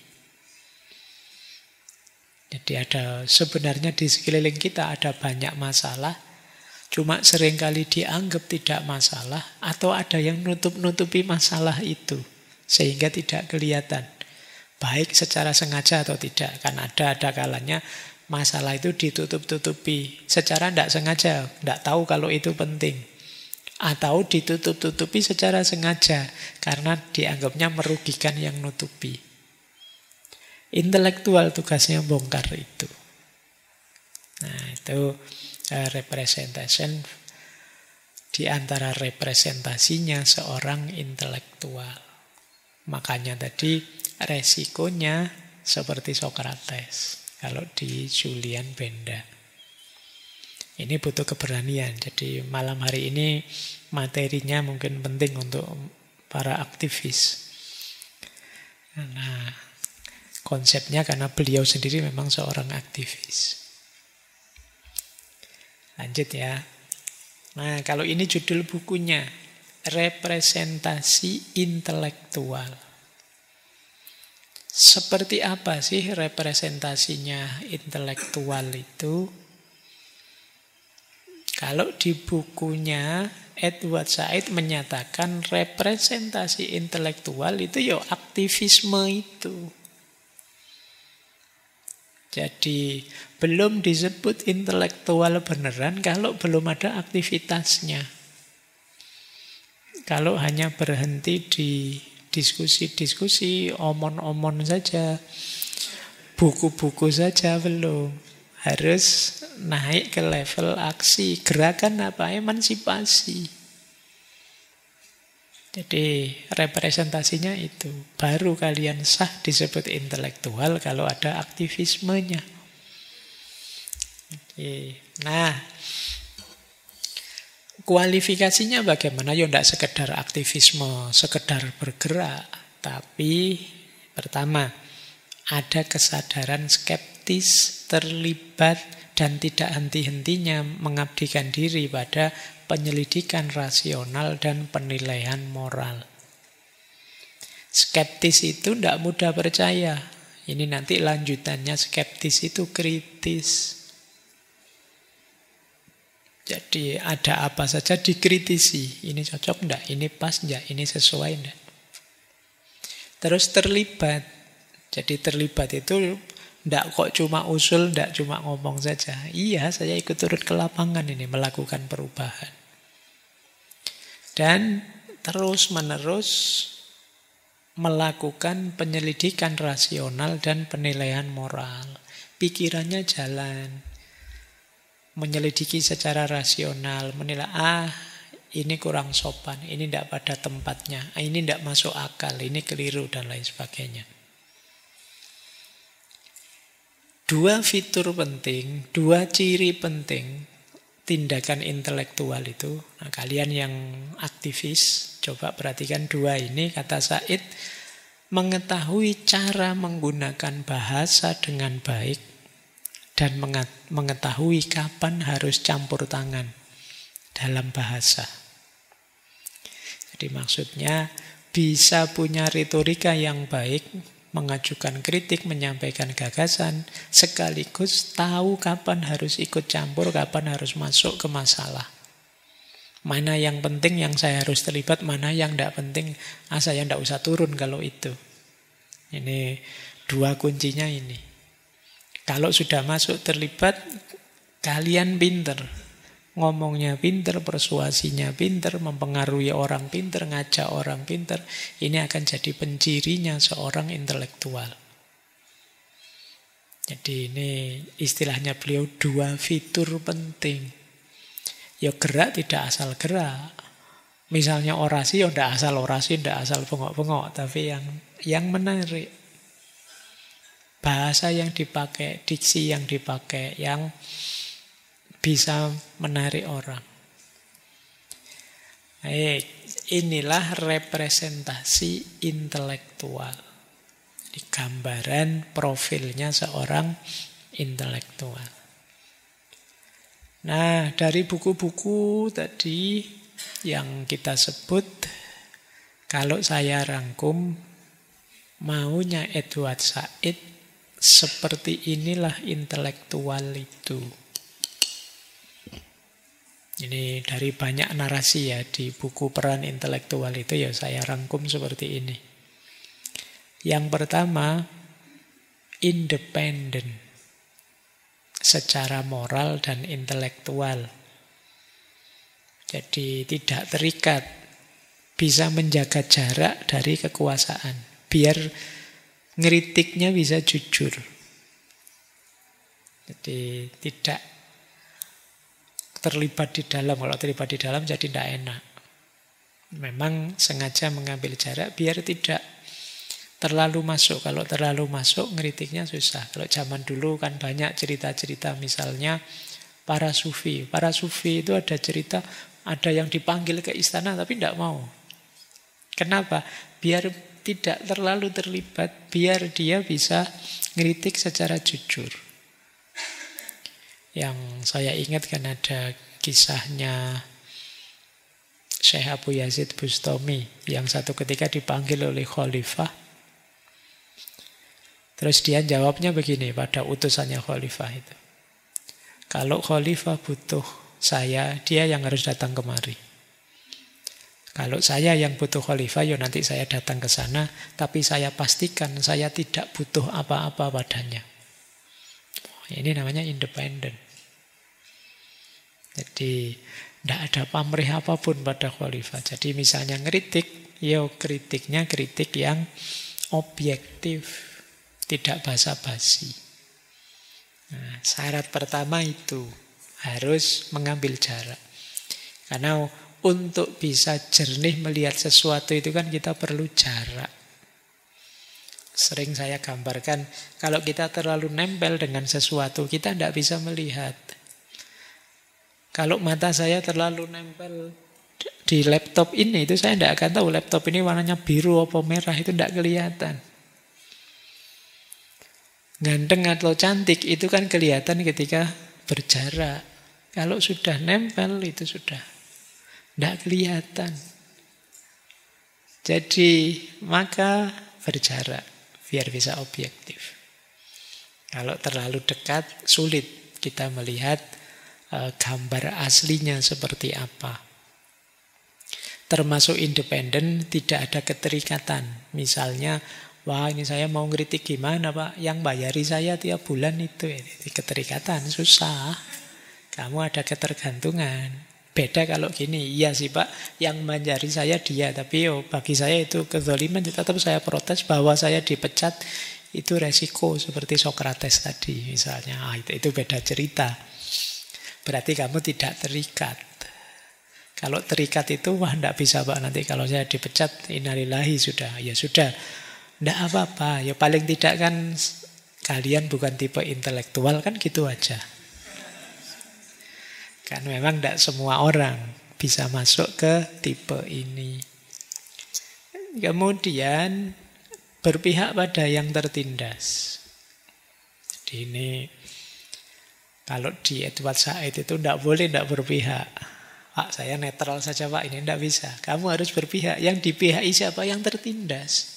Jadi sebenarnya di sekeliling kita ada banyak masalah, cuma seringkali dianggap tidak masalah, atau ada yang nutup-nutupi masalah itu, sehingga tidak kelihatan. Baik secara sengaja atau tidak, kan ada kalanya masalah itu ditutup-tutupi secara tidak sengaja, tidak tahu kalau itu penting. Atau ditutup-tutupi secara sengaja karena dianggapnya merugikan yang nutupi. Intelektual tugasnya bongkar itu. Nah, itu representation di antara representasinya seorang intelektual. Makanya tadi resikonya seperti Socrates. Kalau di Julian Benda. Ini butuh keberanian. Jadi malam hari ini materinya mungkin penting untuk para aktivis. Nah, konsepnya karena beliau sendiri memang seorang aktivis. Lanjut ya. Nah, kalau ini judul bukunya, Representasi Intelektual. Seperti apa sih representasinya intelektual itu? Kalau di bukunya Edward Said menyatakan representasi intelektual itu ya aktivisme itu. Jadi belum disebut intelektual beneran kalau belum ada aktivitasnya. Kalau hanya berhenti di diskusi-diskusi, omon-omon saja, buku-buku saja belum. Harus naik ke level aksi, gerakan apa? Emansipasi. Jadi representasinya itu. Baru kalian sah disebut intelektual kalau ada aktivismenya. Oke. Nah, kualifikasinya bagaimana? Ya tidak sekedar aktivisme, sekedar bergerak. Tapi pertama, ada kesadaran skeptis, terlibat, dan tidak henti-hentinya mengabdikan diri pada penyelidikan rasional dan penilaian moral. Skeptis itu tidak mudah percaya. Ini nanti lanjutannya skeptis itu kritis. Jadi ada apa saja dikritisi. Ini cocok enggak? Ini pas enggak? Ini sesuai enggak? Terus terlibat. Jadi terlibat itu ndak kok cuma usul, ndak cuma ngomong saja. Iya, saya ikut turun ke lapangan ini, melakukan perubahan. Dan terus-menerus melakukan penyelidikan rasional dan penilaian moral. Pikirannya jalan. Menyelidiki secara rasional, menilai, ini kurang sopan, ini tidak pada tempatnya, ini tidak masuk akal, ini keliru, dan lain sebagainya. Dua fitur penting, dua ciri penting tindakan intelektual itu. Nah, kalian yang aktivis, coba perhatikan dua ini, kata Said, mengetahui cara menggunakan bahasa dengan baik, dan mengetahui kapan harus campur tangan dalam bahasa. Jadi maksudnya bisa punya retorika yang baik, mengajukan kritik, menyampaikan gagasan, sekaligus tahu kapan harus ikut campur, kapan harus masuk ke masalah. Mana yang penting yang saya harus terlibat, mana yang tidak penting, saya tidak usah turun kalau itu. Ini dua kuncinya ini. Kalau sudah masuk terlibat, kalian pinter. Ngomongnya pinter, persuasinya pinter, mempengaruhi orang pinter, ngajak orang pinter. Ini akan jadi pencirinya seorang intelektual. Jadi ini istilahnya beliau dua fitur penting. Ya gerak tidak asal gerak. Misalnya orasi, ya tidak asal orasi, tidak asal bengok-bengok. Tapi yang menarik. Bahasa yang dipakai, diksi yang dipakai, yang bisa menarik orang. Inilah representasi intelektual. Di gambaran profilnya seorang intelektual. Nah, dari buku-buku tadi yang kita sebut, kalau saya rangkum, maunya Edward Said, seperti inilah intelektual itu. Ini dari banyak narasi ya di buku Peran Intelektual itu, ya saya rangkum seperti ini. Yang pertama, independen secara moral dan intelektual. Jadi tidak terikat, bisa menjaga jarak dari kekuasaan, biar ngeritiknya bisa jujur. Jadi tidak terlibat di dalam. Kalau terlibat di dalam jadi tidak enak. Memang sengaja mengambil jarak biar tidak terlalu masuk. Kalau terlalu masuk ngeritiknya susah. Kalau zaman dulu kan banyak cerita-cerita, misalnya para sufi. Para sufi itu ada cerita, ada yang dipanggil ke istana tapi tidak mau. Kenapa? Biar tidak terlalu terlibat, biar dia bisa ngeritik secara jujur. Yang saya ingat kan ada kisahnya Syekh Abu Yazid Bustami, yang satu ketika dipanggil oleh khalifah. Terus dia jawabnya begini pada utusannya khalifah itu. Kalau khalifah butuh saya, dia yang harus datang kemari. Kalau saya yang butuh khalifah, ya nanti saya datang ke sana, tapi saya pastikan saya tidak butuh apa-apa padanya. Ini namanya independen. Jadi tidak ada pamrih apapun pada khalifah. Jadi misalnya ngeritik, ya kritiknya kritik yang objektif, tidak basa-basi. Nah, syarat pertama itu harus mengambil jarak. Karena untuk bisa jernih melihat sesuatu itu kan kita perlu jarak. Sering saya gambarkan, kalau kita terlalu nempel dengan sesuatu, kita tidak bisa melihat. Kalau mata saya terlalu nempel di laptop ini, itu saya tidak akan tahu laptop ini warnanya biru atau merah, itu tidak kelihatan. Ganteng atau cantik itu kan kelihatan ketika berjarak. Kalau sudah nempel itu sudah tidak kelihatan. Jadi maka berjarak biar bisa objektif. Kalau terlalu dekat sulit kita melihat gambar aslinya seperti apa. Termasuk independen, tidak ada keterikatan. Misalnya Wah, ini saya mau ngeritik gimana Pak? Yang bayari saya tiap bulan itu. Ini keterikatan, susah. Kamu ada ketergantungan. Beda kalau gini, iya sih Pak, yang menjari saya dia. Tapi bagi saya itu kezaliman, tetap saya protes bahwa saya dipecat. Itu resiko seperti Sokrates tadi misalnya. Itu beda cerita. Berarti kamu tidak terikat. Kalau terikat itu, wah enggak bisa Pak, nanti kalau saya dipecat, innalillahi sudah. Ya sudah, enggak apa-apa. Ya paling tidak kan kalian bukan tipe intelektual, kan gitu aja. Kan memang enggak semua orang bisa masuk ke tipe ini. Kemudian berpihak pada yang tertindas. Jadi ini kalau di Edward Said itu enggak boleh enggak berpihak. Pak, saya netral saja Pak, ini tidak bisa. Kamu harus berpihak. Yang dipihaki siapa? Yang tertindas.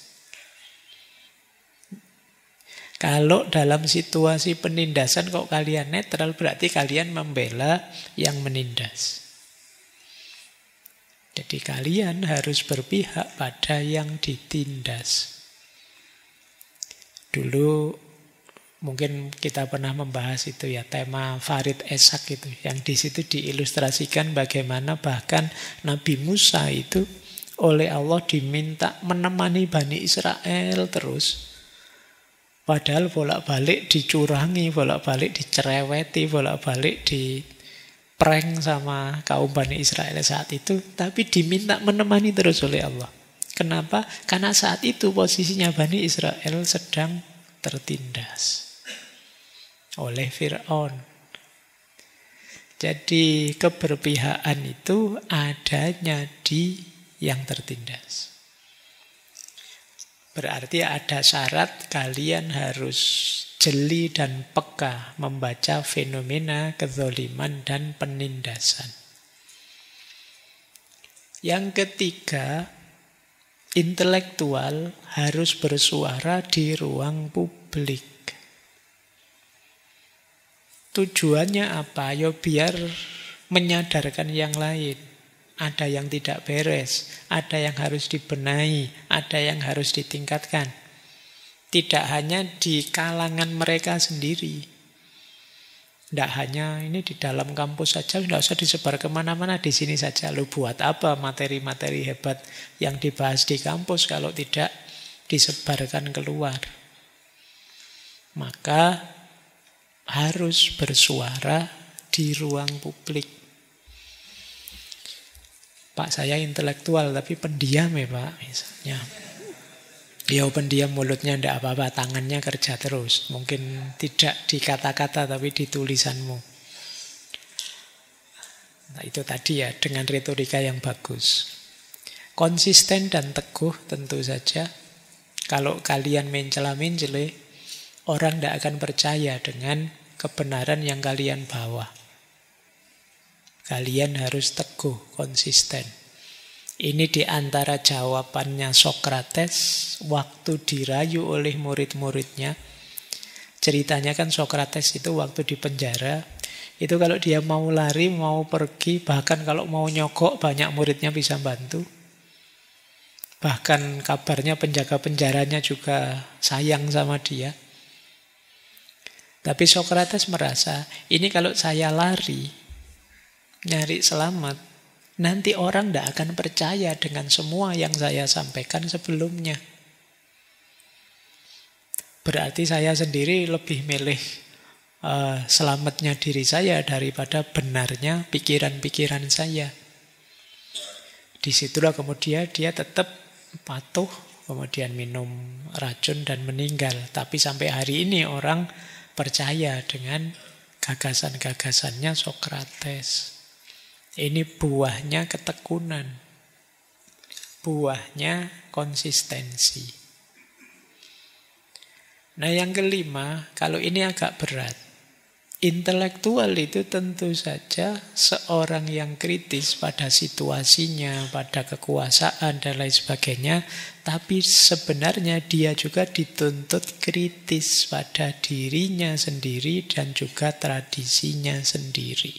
Kalau dalam situasi penindasan kok kalian netral, berarti kalian membela yang menindas. Jadi kalian harus berpihak pada yang ditindas. Dulu mungkin kita pernah membahas itu ya, tema Farid Esak itu, yang di situ diilustrasikan bagaimana bahkan Nabi Musa itu oleh Allah diminta menemani Bani Israel terus. Padahal bolak-balik dicurangi, bolak-balik dicereweti, bolak-balik diprank sama kaum Bani Israel saat itu, tapi diminta menemani terus oleh Allah. Kenapa? Karena saat itu posisinya Bani Israel sedang tertindas oleh Fir'aun. Jadi keberpihakan itu adanya di yang tertindas. Berarti ada syarat kalian harus jeli dan peka membaca fenomena kezaliman dan penindasan. Yang ketiga, intelektual harus bersuara di ruang publik. Tujuannya apa? Ya biar menyadarkan yang lain. Ada yang tidak beres, ada yang harus dibenahi, ada yang harus ditingkatkan. Tidak hanya di kalangan mereka sendiri. Tidak hanya ini di dalam kampus saja, tidak usah disebar kemana-mana, di sini saja. Lu buat apa materi-materi hebat yang dibahas di kampus kalau tidak disebarkan keluar? Maka harus bersuara di ruang publik. Pak, saya intelektual tapi pendiam ya Pak, misalnya. Ya pendiam, mulutnya tidak apa-apa, tangannya kerja terus. Mungkin tidak di kata-kata tapi di tulisanmu. Nah itu tadi ya, dengan retorika yang bagus. Konsisten dan teguh tentu saja. Kalau kalian mencela-mencele, orang tidak akan percaya dengan kebenaran yang kalian bawa. Kalian harus teguh, konsisten. Ini di antara jawabannya Sokrates waktu dirayu oleh murid-muridnya. Ceritanya kan Sokrates itu waktu di penjara, itu kalau dia mau lari, mau pergi, bahkan kalau mau nyogok, banyak muridnya bisa bantu. Bahkan kabarnya penjaga penjaranya juga sayang sama dia. Tapi Sokrates merasa, ini kalau saya lari, nyari selamat, nanti orang tidak akan percaya dengan semua yang saya sampaikan sebelumnya. Berarti saya sendiri lebih milih selamatnya diri saya daripada benarnya pikiran-pikiran saya. Disitulah kemudian dia tetap patuh, kemudian minum racun dan meninggal. Tapi sampai hari ini orang percaya dengan gagasan-gagasannya Sokrates. Ini buahnya ketekunan, buahnya konsistensi. Nah yang kelima, kalau ini agak berat. Intelektual itu tentu saja seorang yang kritis pada situasinya, pada kekuasaan dan lain sebagainya. Tapi sebenarnya dia juga dituntut kritis pada dirinya sendiri dan juga tradisinya sendiri.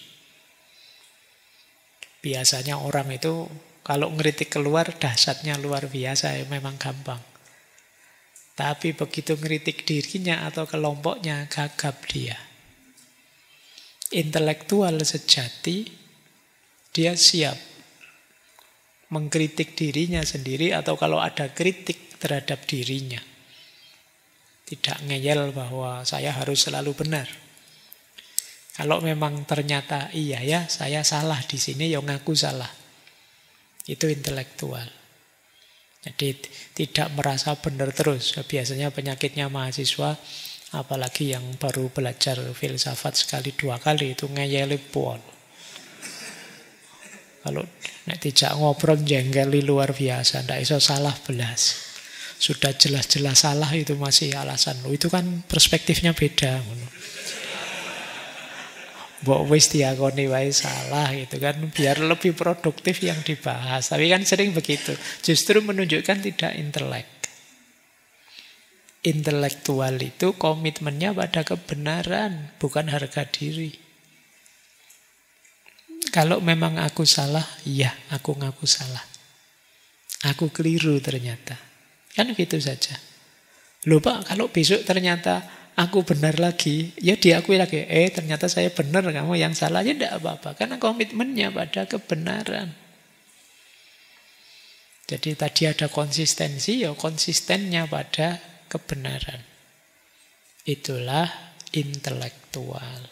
Biasanya orang itu kalau ngeritik keluar dahsyatnya luar biasa, ya memang gampang. Tapi begitu ngeritik dirinya atau kelompoknya, gagap dia. Intelektual sejati, dia siap mengkritik dirinya sendiri atau kalau ada kritik terhadap dirinya. Tidak ngeyel bahwa saya harus selalu benar. Kalau memang ternyata iya ya, saya salah di sini, ya ngaku salah. Itu intelektual. Jadi tidak merasa benar terus. Biasanya penyakitnya mahasiswa, apalagi yang baru belajar filsafat sekali dua kali, itu ngeyeli pol. Kalau nek tidak ngobrol jenggeli luar biasa, ndak iso salah belas. Sudah jelas-jelas salah itu masih alasan. Itu kan perspektifnya beda. Mbok wis diakoni wae salah itu kan biar lebih produktif yang dibahas. Tapi kan sering begitu. Justru menunjukkan tidak intelek. Intelektual itu komitmennya pada kebenaran, bukan harga diri. Kalau memang aku salah, iya aku ngaku salah. Aku keliru ternyata. Kan gitu saja. Loh Pak, kalau besok ternyata aku benar lagi, ya diakui lagi. Ternyata saya benar, kamu yang salah. Ya tidak apa-apa, karena komitmennya pada kebenaran. Jadi tadi ada konsistensi, ya konsistennya pada kebenaran. Itulah intelektual.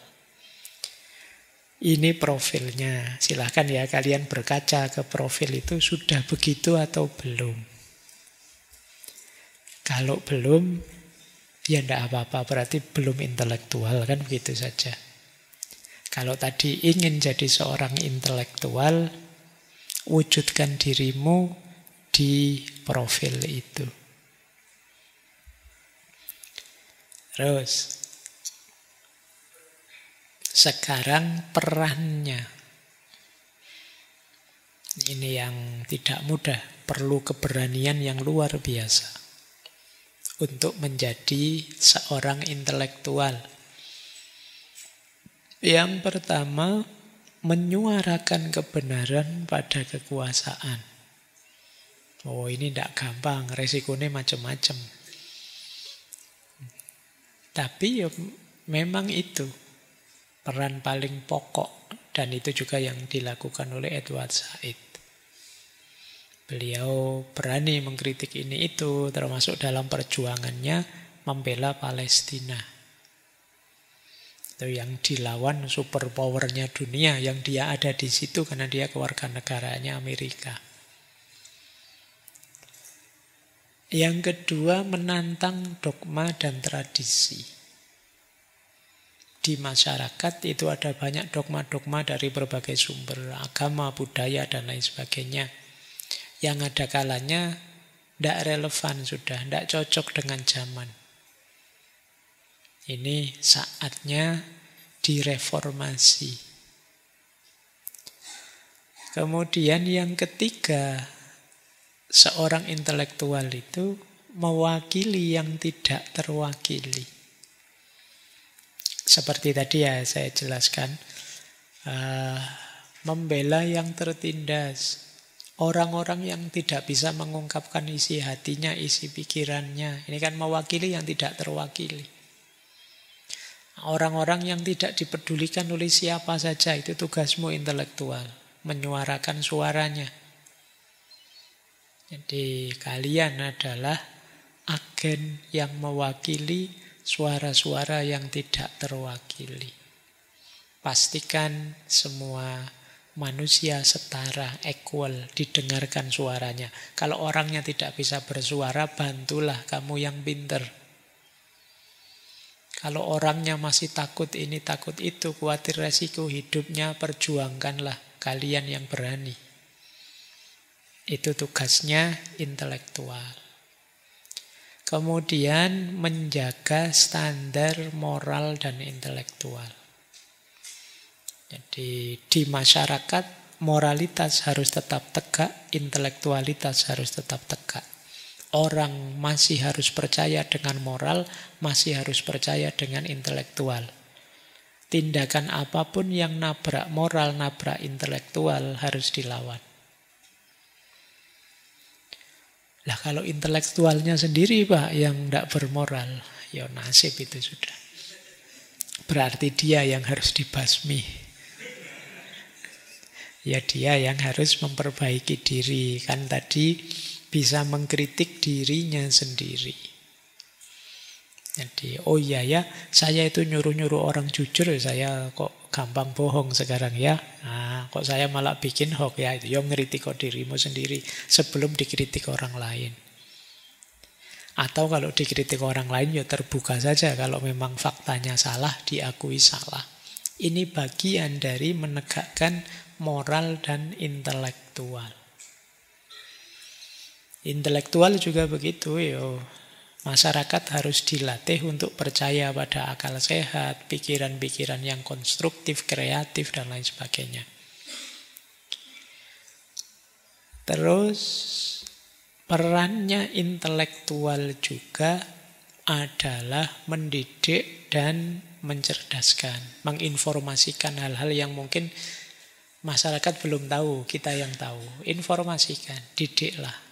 Ini profilnya. Silahkan ya kalian berkaca ke profil itu sudah begitu atau belum. Kalau belum, ya tidak apa-apa, berarti belum intelektual, kan begitu saja. Kalau tadi ingin jadi seorang intelektual, wujudkan dirimu di profil itu. Terus, sekarang perannya. Ini yang tidak mudah, perlu keberanian yang luar biasa untuk menjadi seorang intelektual. Yang pertama, menyuarakan kebenaran pada kekuasaan. Oh, ini tidak gampang, resikonya macam-macam. Tapi ya memang itu peran paling pokok, dan itu juga yang dilakukan oleh Edward Said. Beliau berani mengkritik ini itu, termasuk dalam perjuangannya membela Palestina. Itu yang dilawan superpowernya dunia, yang dia ada di situ karena dia kewarganegaranya Amerika. Yang kedua, menantang dogma dan tradisi. Di masyarakat itu ada banyak dogma-dogma dari berbagai sumber, agama, budaya, dan lain sebagainya. Yang ada kalanya tidak relevan sudah, tidak cocok dengan zaman. Ini saatnya direformasi. Kemudian yang ketiga, seorang intelektual itu mewakili yang tidak terwakili. Seperti tadi ya saya jelaskan, membela yang tertindas. Orang-orang yang tidak bisa mengungkapkan isi hatinya, isi pikirannya. Ini kan mewakili yang tidak terwakili. Orang-orang yang tidak dipedulikan oleh siapa saja, itu tugasmu intelektual. Menyuarakan suaranya. Jadi kalian adalah agen yang mewakili suara-suara yang tidak terwakili. Pastikan semua manusia setara, equal, didengarkan suaranya. Kalau orangnya tidak bisa bersuara, bantulah kamu yang pinter. Kalau orangnya masih takut ini, takut itu, khawatir resiko hidupnya, perjuangkanlah kalian yang berani. Itu tugasnya intelektual. Kemudian menjaga standar moral dan intelektual. Jadi di masyarakat moralitas harus tetap tegak, intelektualitas harus tetap tegak. Orang masih harus percaya dengan moral, masih harus percaya dengan intelektual. Tindakan apapun yang nabrak moral, nabrak intelektual harus dilawan. Lah kalau intelektualnya sendiri Pak yang tidak bermoral, ya nasib itu sudah. Berarti dia yang harus dibasmi. Ya dia yang harus memperbaiki diri. Kan tadi bisa mengkritik dirinya sendiri. Jadi, oh iya ya, saya itu nyuruh-nyuruh orang jujur, saya kok gampang bohong sekarang ya. Nah, kok saya malah bikin hoax ya. Itu yang ngeritik kok dirimu sendiri sebelum dikritik orang lain. Atau kalau dikritik orang lain ya terbuka saja. Kalau memang faktanya salah, diakui salah. Ini bagian dari menegakkan moral dan intelektual. Intelektual juga begitu yo. Masyarakat harus dilatih untuk percaya pada akal sehat, pikiran-pikiran yang konstruktif, kreatif, dan lain sebagainya. Terus perannya intelektual juga adalah mendidik dan mencerdaskan, menginformasikan hal-hal yang mungkin masyarakat belum tahu, kita yang tahu. Informasikan, didiklah.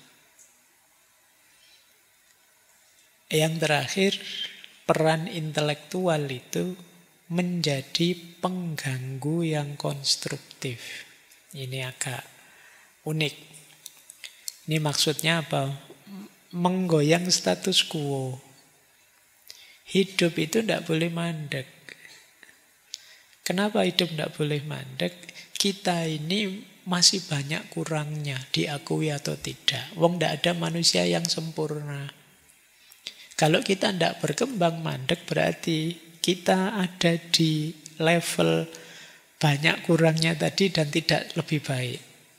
Yang terakhir, peran intelektual itu menjadi pengganggu yang konstruktif. Ini agak unik. Ini maksudnya apa? Menggoyang status quo. Hidup itu tidak boleh mandek. Kenapa hidup tidak boleh mandek? Kita ini masih banyak kurangnya, diakui atau tidak. Wong tidak ada manusia yang sempurna. Kalau kita tidak berkembang mandek, berarti kita ada di level banyak kurangnya tadi dan tidak lebih baik.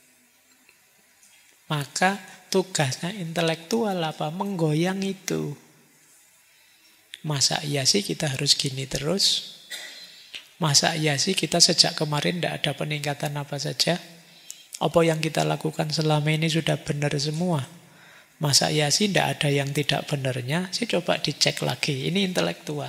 Maka tugasnya intelektual apa? Menggoyang itu. Masa iya sih kita harus gini terus? Masa iya sih kita sejak kemarin tidak ada peningkatan apa saja? Apa yang kita lakukan selama ini sudah benar semua? Masa iya sih tidak ada yang tidak benarnya? Sih coba dicek lagi. Ini intelektual.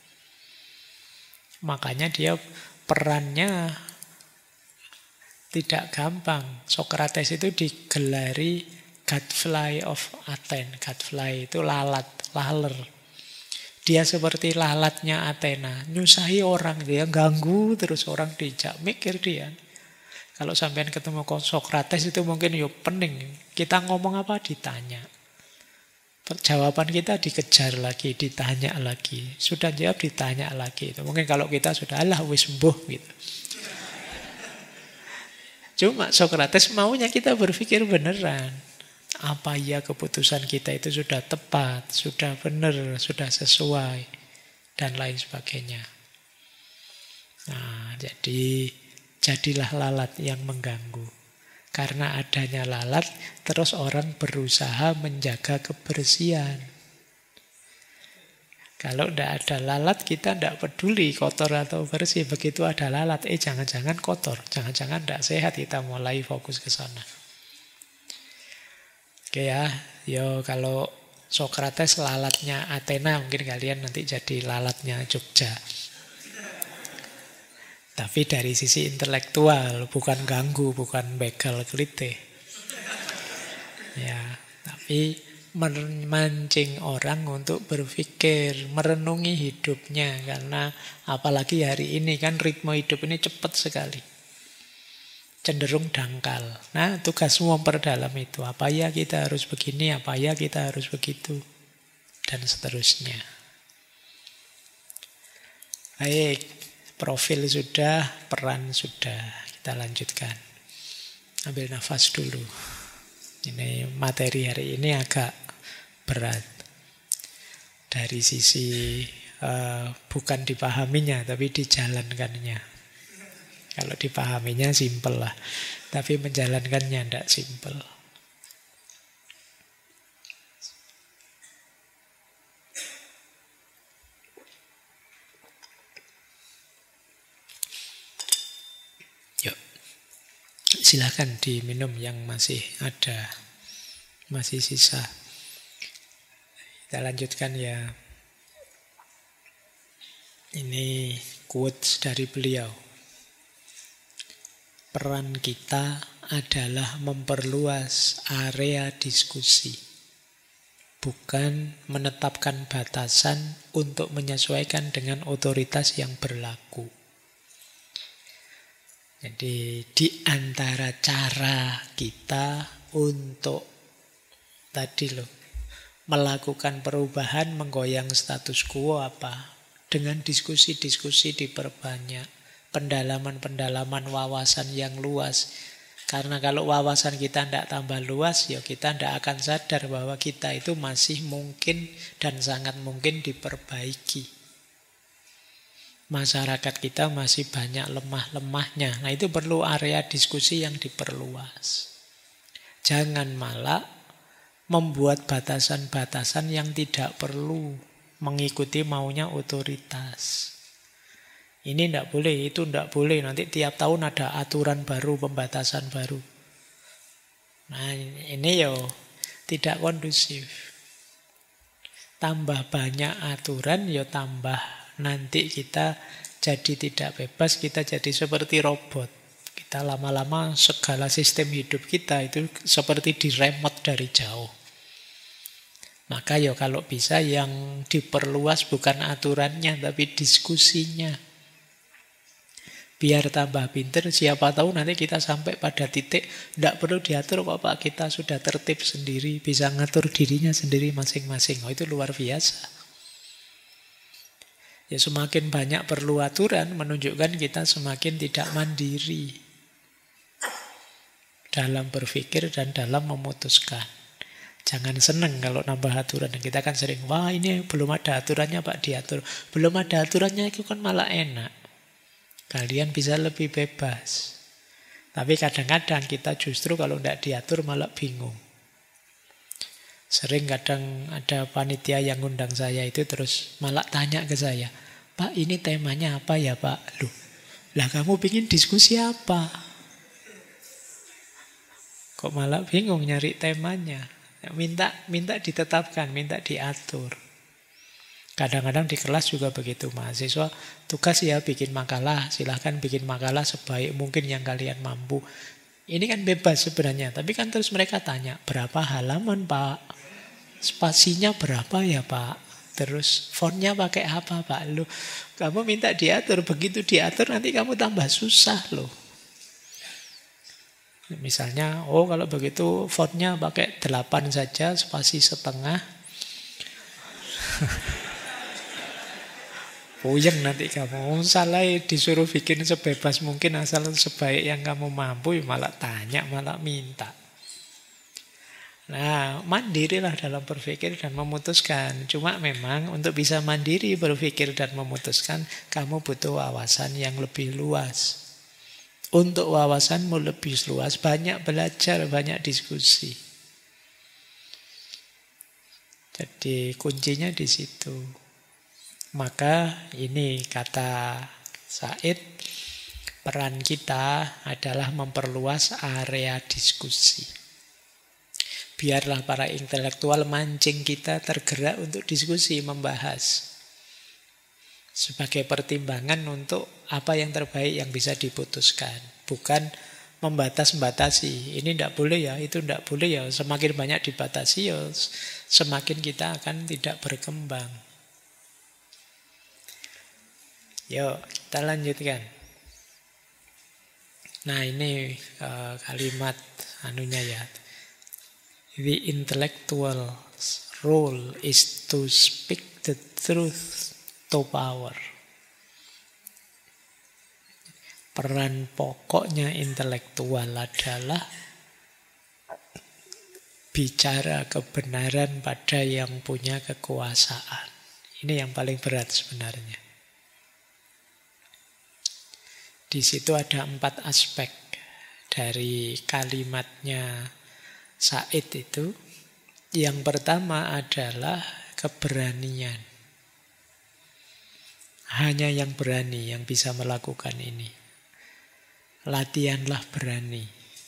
Makanya dia perannya tidak gampang. Sokrates itu digelari gadfly of Athens. Gadfly itu lalat, laler. Dia seperti lalatnya Athena. Nyusahi orang, dia ganggu terus orang dijak. Mikir dia. Kalau sampean ketemu Sokrates itu mungkin ya pening. Kita ngomong apa ditanya. Jawaban kita dikejar lagi, ditanya lagi. Sudah jawab ditanya lagi. Mungkin kalau kita sudah alah wis sembuh gitu. Cuma Sokrates maunya kita berpikir beneran. Apa ya keputusan kita itu sudah tepat, sudah benar, sudah sesuai, dan lain sebagainya. Nah, jadilah lalat yang mengganggu. Karena adanya lalat, terus orang berusaha menjaga kebersihan. Kalau tidak ada lalat, kita tidak peduli kotor atau bersih. Begitu ada lalat, jangan-jangan kotor, jangan-jangan tidak sehat, kita mulai fokus ke sana. Oke ya, yo kalau Sokrates lalatnya Athena, mungkin kalian nanti jadi lalatnya Jogja. Tapi dari sisi intelektual, bukan ganggu, bukan begal kelite. Ya, tapi memancing orang untuk berpikir, merenungi hidupnya. Karena apalagi hari ini kan ritme hidup ini cepat sekali. Cenderung dangkal. Nah, tugasmu memperdalam itu. Apa ya kita harus begini, apa ya kita harus begitu. Dan seterusnya. Baik. Profil sudah, peran sudah. Kita lanjutkan. Ambil nafas dulu. Ini materi hari ini agak berat. Dari sisi bukan dipahaminya, tapi dijalankannya. Kalau dipahaminya simpel lah. Tapi menjalankannya tidak simpel. Silakan diminum yang masih ada, masih sisa. Kita lanjutkan ya. Ini quotes dari beliau. Peran kita adalah memperluas area diskusi. bukan menetapkan batasan untuk menyesuaikan dengan otoritas yang berlaku. Jadi di antara cara kita untuk tadi melakukan perubahan, menggoyang status quo apa? Dengan diskusi-diskusi diperbanyak, pendalaman-pendalaman wawasan yang luas. Karena kalau wawasan kita tidak tambah luas, ya kita tidak akan sadar bahwa kita itu masih mungkin dan sangat mungkin diperbaiki. Masyarakat kita masih banyak lemah-lemahnya. Nah, itu perlu area diskusi yang diperluas. Jangan malah membuat batasan-batasan yang tidak perlu mengikuti maunya otoritas. Ini tidak boleh, itu tidak boleh. Nanti tiap tahun ada aturan baru, pembatasan baru. Nah, ini tidak kondusif. Tambah banyak aturan, tambah nanti kita jadi tidak bebas, kita jadi seperti robot. Kita lama-lama segala sistem hidup kita itu seperti diremote dari jauh. Maka kalau bisa yang diperluas bukan aturannya tapi diskusinya. Biar tambah pinter, siapa tahu nanti kita sampai pada titik tidak perlu diatur Pak, kita sudah tertib sendiri, bisa ngatur dirinya sendiri masing-masing. Itu luar biasa. Ya semakin banyak perlu aturan menunjukkan kita semakin tidak mandiri dalam berpikir dan dalam memutuskan. Jangan seneng kalau nambah aturan. Kita kan sering, wah ini belum ada aturannya Pak, diatur. Belum ada aturannya itu kan malah enak. Kalian bisa lebih bebas. Tapi kadang-kadang kita justru kalau tidak diatur malah bingung. Sering kadang ada panitia yang ngundang saya itu terus malah tanya ke saya, Pak ini temanya apa ya Pak? Loh, lah kamu pingin diskusi apa? Kok malah bingung nyari temanya? Minta ditetapkan, minta diatur. Kadang-kadang di kelas juga begitu, mahasiswa tugas ya bikin makalah, silahkan bikin makalah sebaik mungkin yang kalian mampu. Ini kan bebas sebenarnya, tapi kan terus mereka tanya, berapa halaman Pak? Spasinya berapa ya Pak? Terus fontnya pakai apa Pak? Loh, kamu minta diatur, begitu diatur nanti kamu tambah susah loh. Misalnya, kalau begitu fontnya pakai 8 saja, spasi setengah. Puyeng nanti kamu. Salah disuruh bikin sebebas mungkin asal sebaik yang kamu mampu, malah tanya, malah minta. Nah, mandirilah dalam berpikir dan memutuskan. Cuma memang untuk bisa mandiri berpikir dan memutuskan, kamu butuh wawasan yang lebih luas. Untuk wawasanmu lebih luas, banyak belajar, banyak diskusi. Jadi kuncinya di situ. Maka ini kata Said, peran kita adalah memperluas area diskusi. Biarlah para intelektual mancing kita tergerak untuk diskusi, membahas. Sebagai pertimbangan untuk apa yang terbaik yang bisa diputuskan. Bukan membatas-batasi. Ini tidak boleh ya, itu tidak boleh ya. Semakin banyak dibatasi ya, semakin kita akan tidak berkembang. Yuk, kita lanjutkan. Nah ini kalimat anunya ya. The intellectual's role is to speak the truth to power. Peran pokoknya intelektual adalah bicara kebenaran pada yang punya kekuasaan. Ini yang paling berat sebenarnya. Di situ ada 4 aspek dari kalimatnya Said itu. Yang pertama adalah keberanian. Hanya yang berani yang bisa melakukan ini. Latihanlah berani.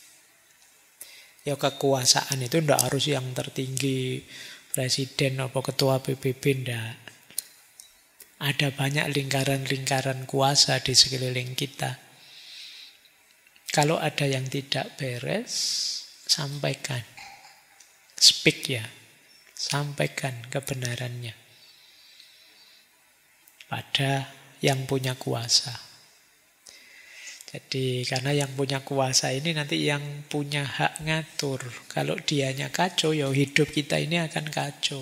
Ya kekuasaan itu tidak harus yang tertinggi, presiden atau ketua PBB, tidak. Ada banyak lingkaran-lingkaran kuasa di sekeliling kita. Kalau ada yang tidak beres, sampaikan. Speak ya. Sampaikan kebenarannya pada yang punya kuasa. Jadi karena yang punya kuasa ini nanti yang punya hak ngatur. Kalau dianya kacau, ya hidup kita ini akan kacau.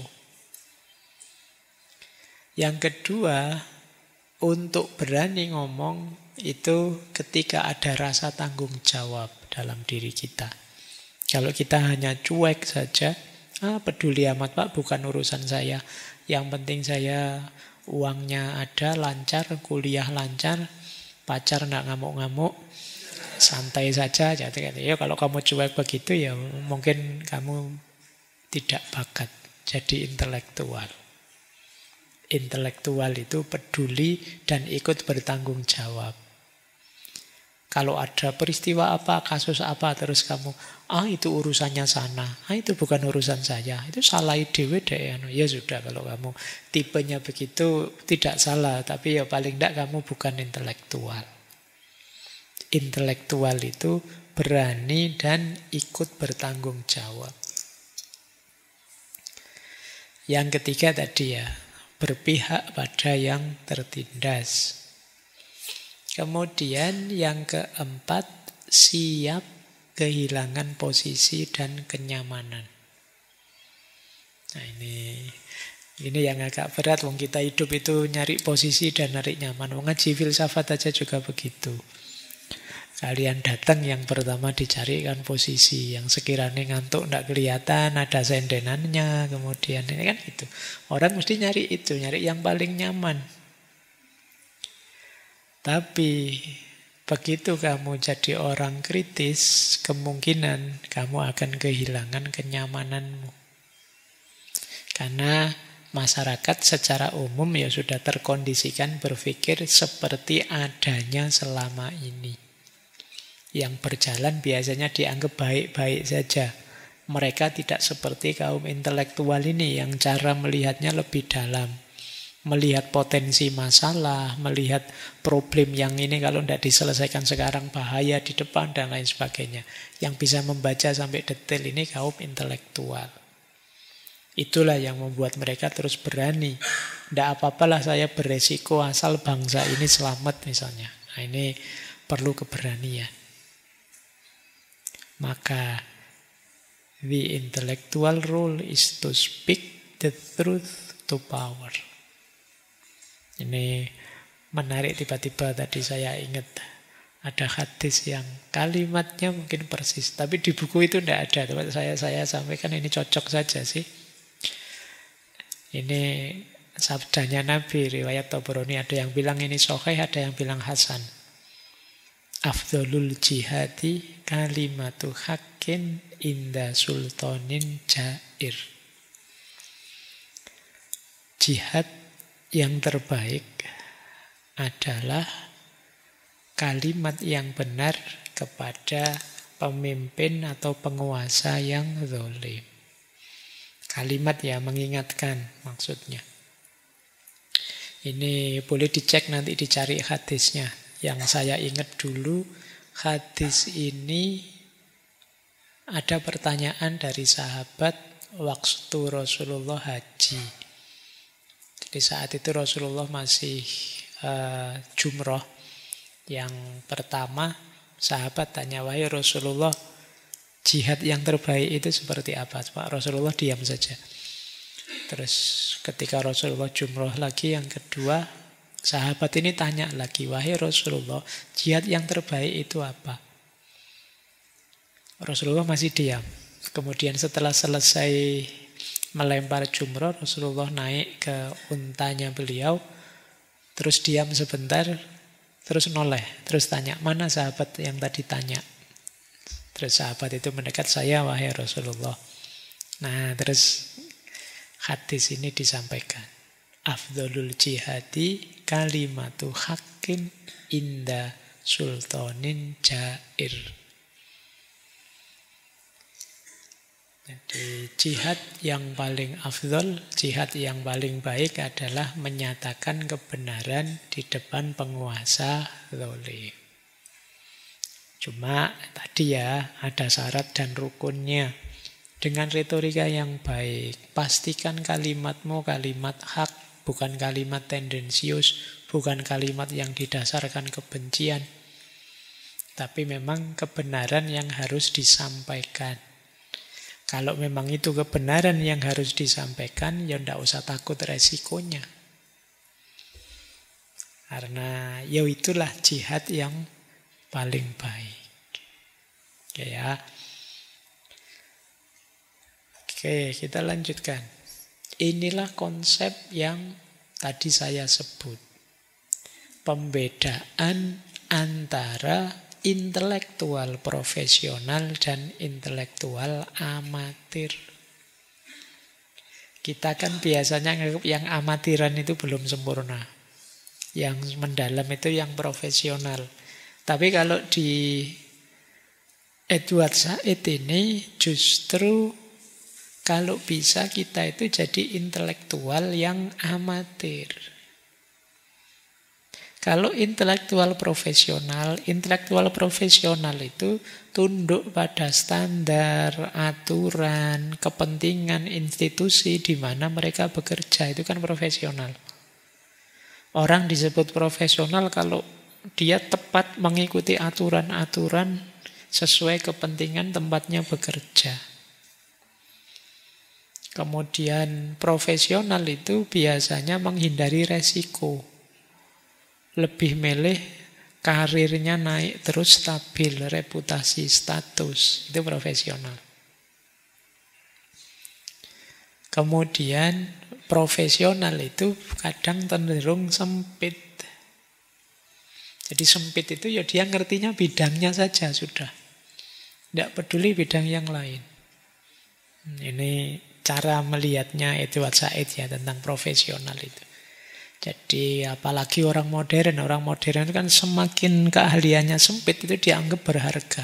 Yang kedua, untuk berani ngomong itu ketika ada rasa tanggung jawab dalam diri kita. Kalau kita hanya cuek saja, peduli amat Pak, bukan urusan saya. Yang penting saya uangnya ada, lancar, kuliah lancar, pacar nggak ngamuk-ngamuk, santai saja. Jadi ya kalau kamu cuek begitu ya mungkin kamu tidak bakat jadi intelektual. Intelektual itu peduli dan ikut bertanggung jawab. Kalau ada peristiwa apa, kasus apa, terus kamu, itu urusannya sana, itu bukan urusan saya, itu salah dhewe deh. Ya sudah, kalau kamu tipenya begitu, tidak salah, tapi ya paling tidak kamu bukan intelektual. Intelektual itu berani dan ikut bertanggung jawab. Yang ketiga tadi ya, berpihak pada yang tertindas. Kemudian yang keempat, siap kehilangan posisi dan kenyamanan. Nah ini yang agak berat. Wong kita hidup itu nyari posisi dan nyari nyaman. Wong ngaji filsafat aja juga begitu. Kalian datang yang pertama dicari kan posisi. Yang sekiranya ngantuk tidak kelihatan, ada sendenannya. Kemudian ini kan gitu. Orang mesti nyari itu, nyari yang paling nyaman. Tapi begitu kamu jadi orang kritis, kemungkinan kamu akan kehilangan kenyamananmu. Karena masyarakat secara umum ya sudah terkondisikan berpikir seperti adanya selama ini. Yang berjalan biasanya dianggap baik-baik saja. Mereka tidak seperti kaum intelektual ini yang cara melihatnya lebih dalam. Melihat potensi masalah, melihat problem yang ini kalau tidak diselesaikan sekarang bahaya di depan dan lain sebagainya. Yang bisa membaca sampai detail ini kaum intelektual. Itulah yang membuat mereka terus berani. Tidak apa-apalah saya beresiko asal bangsa ini selamat misalnya. Nah ini perlu keberanian. Maka the intellectual role is to speak the truth to power. Ini menarik, tiba-tiba tadi saya ingat ada hadis yang kalimatnya mungkin persis, tapi di buku itu tidak ada. Saya sampaikan ini cocok saja sih. Ini sabdanya Nabi, riwayat Tabrani, ada yang bilang ini sahih, ada yang bilang hasan. Afdholul jihadi kalimatu haqqin inda sultanin jair. Jihad yang terbaik adalah kalimat yang benar kepada pemimpin atau penguasa yang zalim. Kalimat ya mengingatkan maksudnya. Ini boleh dicek nanti dicari hadisnya. Yang saya ingat dulu hadis ini ada pertanyaan dari sahabat waktu Rasulullah haji. Di saat itu Rasulullah masih jumroh. Yang pertama sahabat tanya, wahai Rasulullah, jihad yang terbaik itu seperti apa? Pak Rasulullah diam saja. Terus ketika Rasulullah jumroh lagi yang kedua, sahabat ini tanya lagi, wahai Rasulullah, jihad yang terbaik itu apa? Rasulullah masih diam. Kemudian setelah selesai melempar jumroh, Rasulullah naik ke untanya beliau, terus diam sebentar, terus noleh, terus tanya, mana sahabat yang tadi tanya? Terus sahabat itu mendekat, saya wahai Rasulullah. Nah terus hadis ini disampaikan. Afdholul jihadi kalimatu haqqin inda sultanin jair. Jadi jihad yang paling afdhol, jihad yang paling baik adalah menyatakan kebenaran di depan penguasa zalim. Cuma tadi ya ada syarat dan rukunnya. dengan retorika yang baik. Pastikan kalimatmu kalimat hak, bukan kalimat tendensius, bukan kalimat yang didasarkan kebencian. Tapi memang kebenaran yang harus disampaikan. Kalau memang itu kebenaran yang harus disampaikan, ya tidak usah takut resikonya. Karena ya itulah jihad yang paling baik. Oke ya. Oke, kita lanjutkan. Inilah konsep yang tadi saya sebut. Pembedaan antara intelektual profesional dan intelektual amatir. Kita kan biasanya nganggap yang amatiran itu belum sempurna. Yang mendalam itu yang profesional. Tapi kalau di Edward Said ini justru kalau bisa kita itu jadi intelektual yang amatir. Kalau intelektual profesional itu tunduk pada standar, aturan, kepentingan institusi di mana mereka bekerja. Itu kan profesional. Orang disebut profesional kalau dia tepat mengikuti aturan-aturan sesuai kepentingan tempatnya bekerja. Kemudian profesional itu biasanya menghindari resiko. Lebih milih karirnya naik terus stabil, reputasi, status. Itu profesional. Kemudian profesional itu kadang cenderung sempit. Jadi sempit itu ya dia ngertinya bidangnya saja sudah. Tidak peduli bidang yang lain. Ini cara melihatnya Edward Said ya tentang profesional itu. Jadi apalagi orang modern itu kan semakin keahliannya sempit itu dianggap berharga.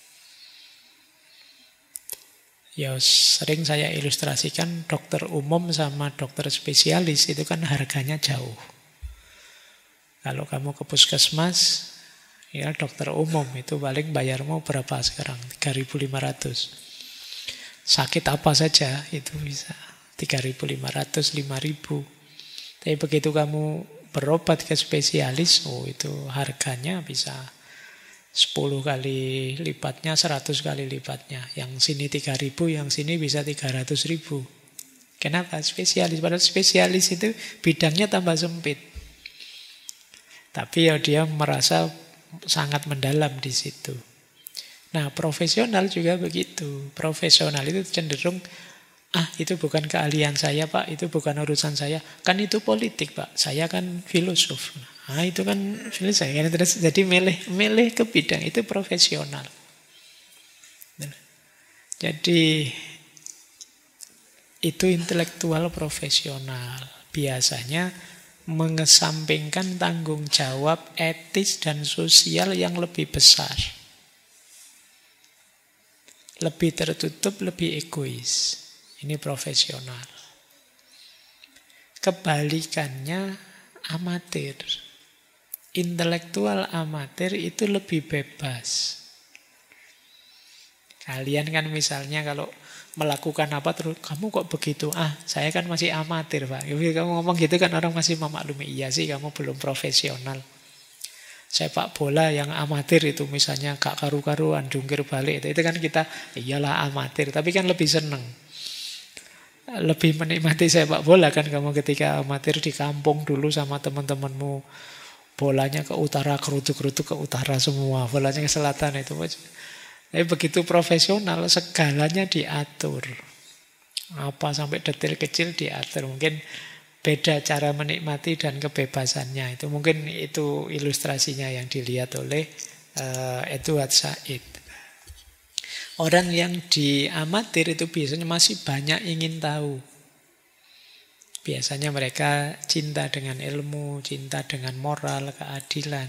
Ya sering saya ilustrasikan dokter umum sama dokter spesialis itu kan harganya jauh. Kalau kamu ke puskesmas, ya dokter umum itu paling bayarmu berapa sekarang? 3.500. Sakit apa saja itu bisa 3.500, 5.000. Tapi begitu kamu berobat ke spesialis, itu harganya bisa 10 kali lipatnya, 100 kali lipatnya. Yang sini 3.000, yang sini bisa 300.000. Kenapa? Spesialis. Padahal spesialis itu bidangnya tambah sempit. Tapi ya dia merasa sangat mendalam di situ. Nah, profesional juga begitu. Profesional itu cenderung itu bukan keahlian saya, Pak. Itu bukan urusan saya. Kan itu politik, Pak. Saya kan filosof. Itu kan filosof. Terus jadi milih ke bidang itu profesional. Jadi itu intelektual profesional. Biasanya mengesampingkan tanggung jawab etis dan sosial yang lebih besar. Lebih tertutup, lebih egois. Ini profesional. Kebalikannya amatir. Intelektual amatir itu lebih bebas. Kalian kan misalnya kalau melakukan apa terus, kamu kok begitu? Saya kan masih amatir, Pak. Kamu ngomong gitu kan orang masih memaklumi. Iya sih, kamu belum profesional. Sepak bola yang amatir itu misalnya gak karu-karuan, jungkir balik. Itu kan kita, iyalah amatir. Tapi kan lebih seneng. Lebih menikmati sepak bola kan kamu ketika amatir di kampung dulu sama teman-temanmu. Bolanya ke utara, kerutuk-kerutuk ke utara semua. Bolanya ke selatan itu. Tapi begitu profesional, segalanya diatur. Apa sampai detail kecil diatur. Mungkin beda cara menikmati dan kebebasannya. Itu mungkin itu ilustrasinya yang dilihat oleh Edward Said. Orang yang diamatir itu biasanya masih banyak ingin tahu. Biasanya mereka cinta dengan ilmu, cinta dengan moral, keadilan.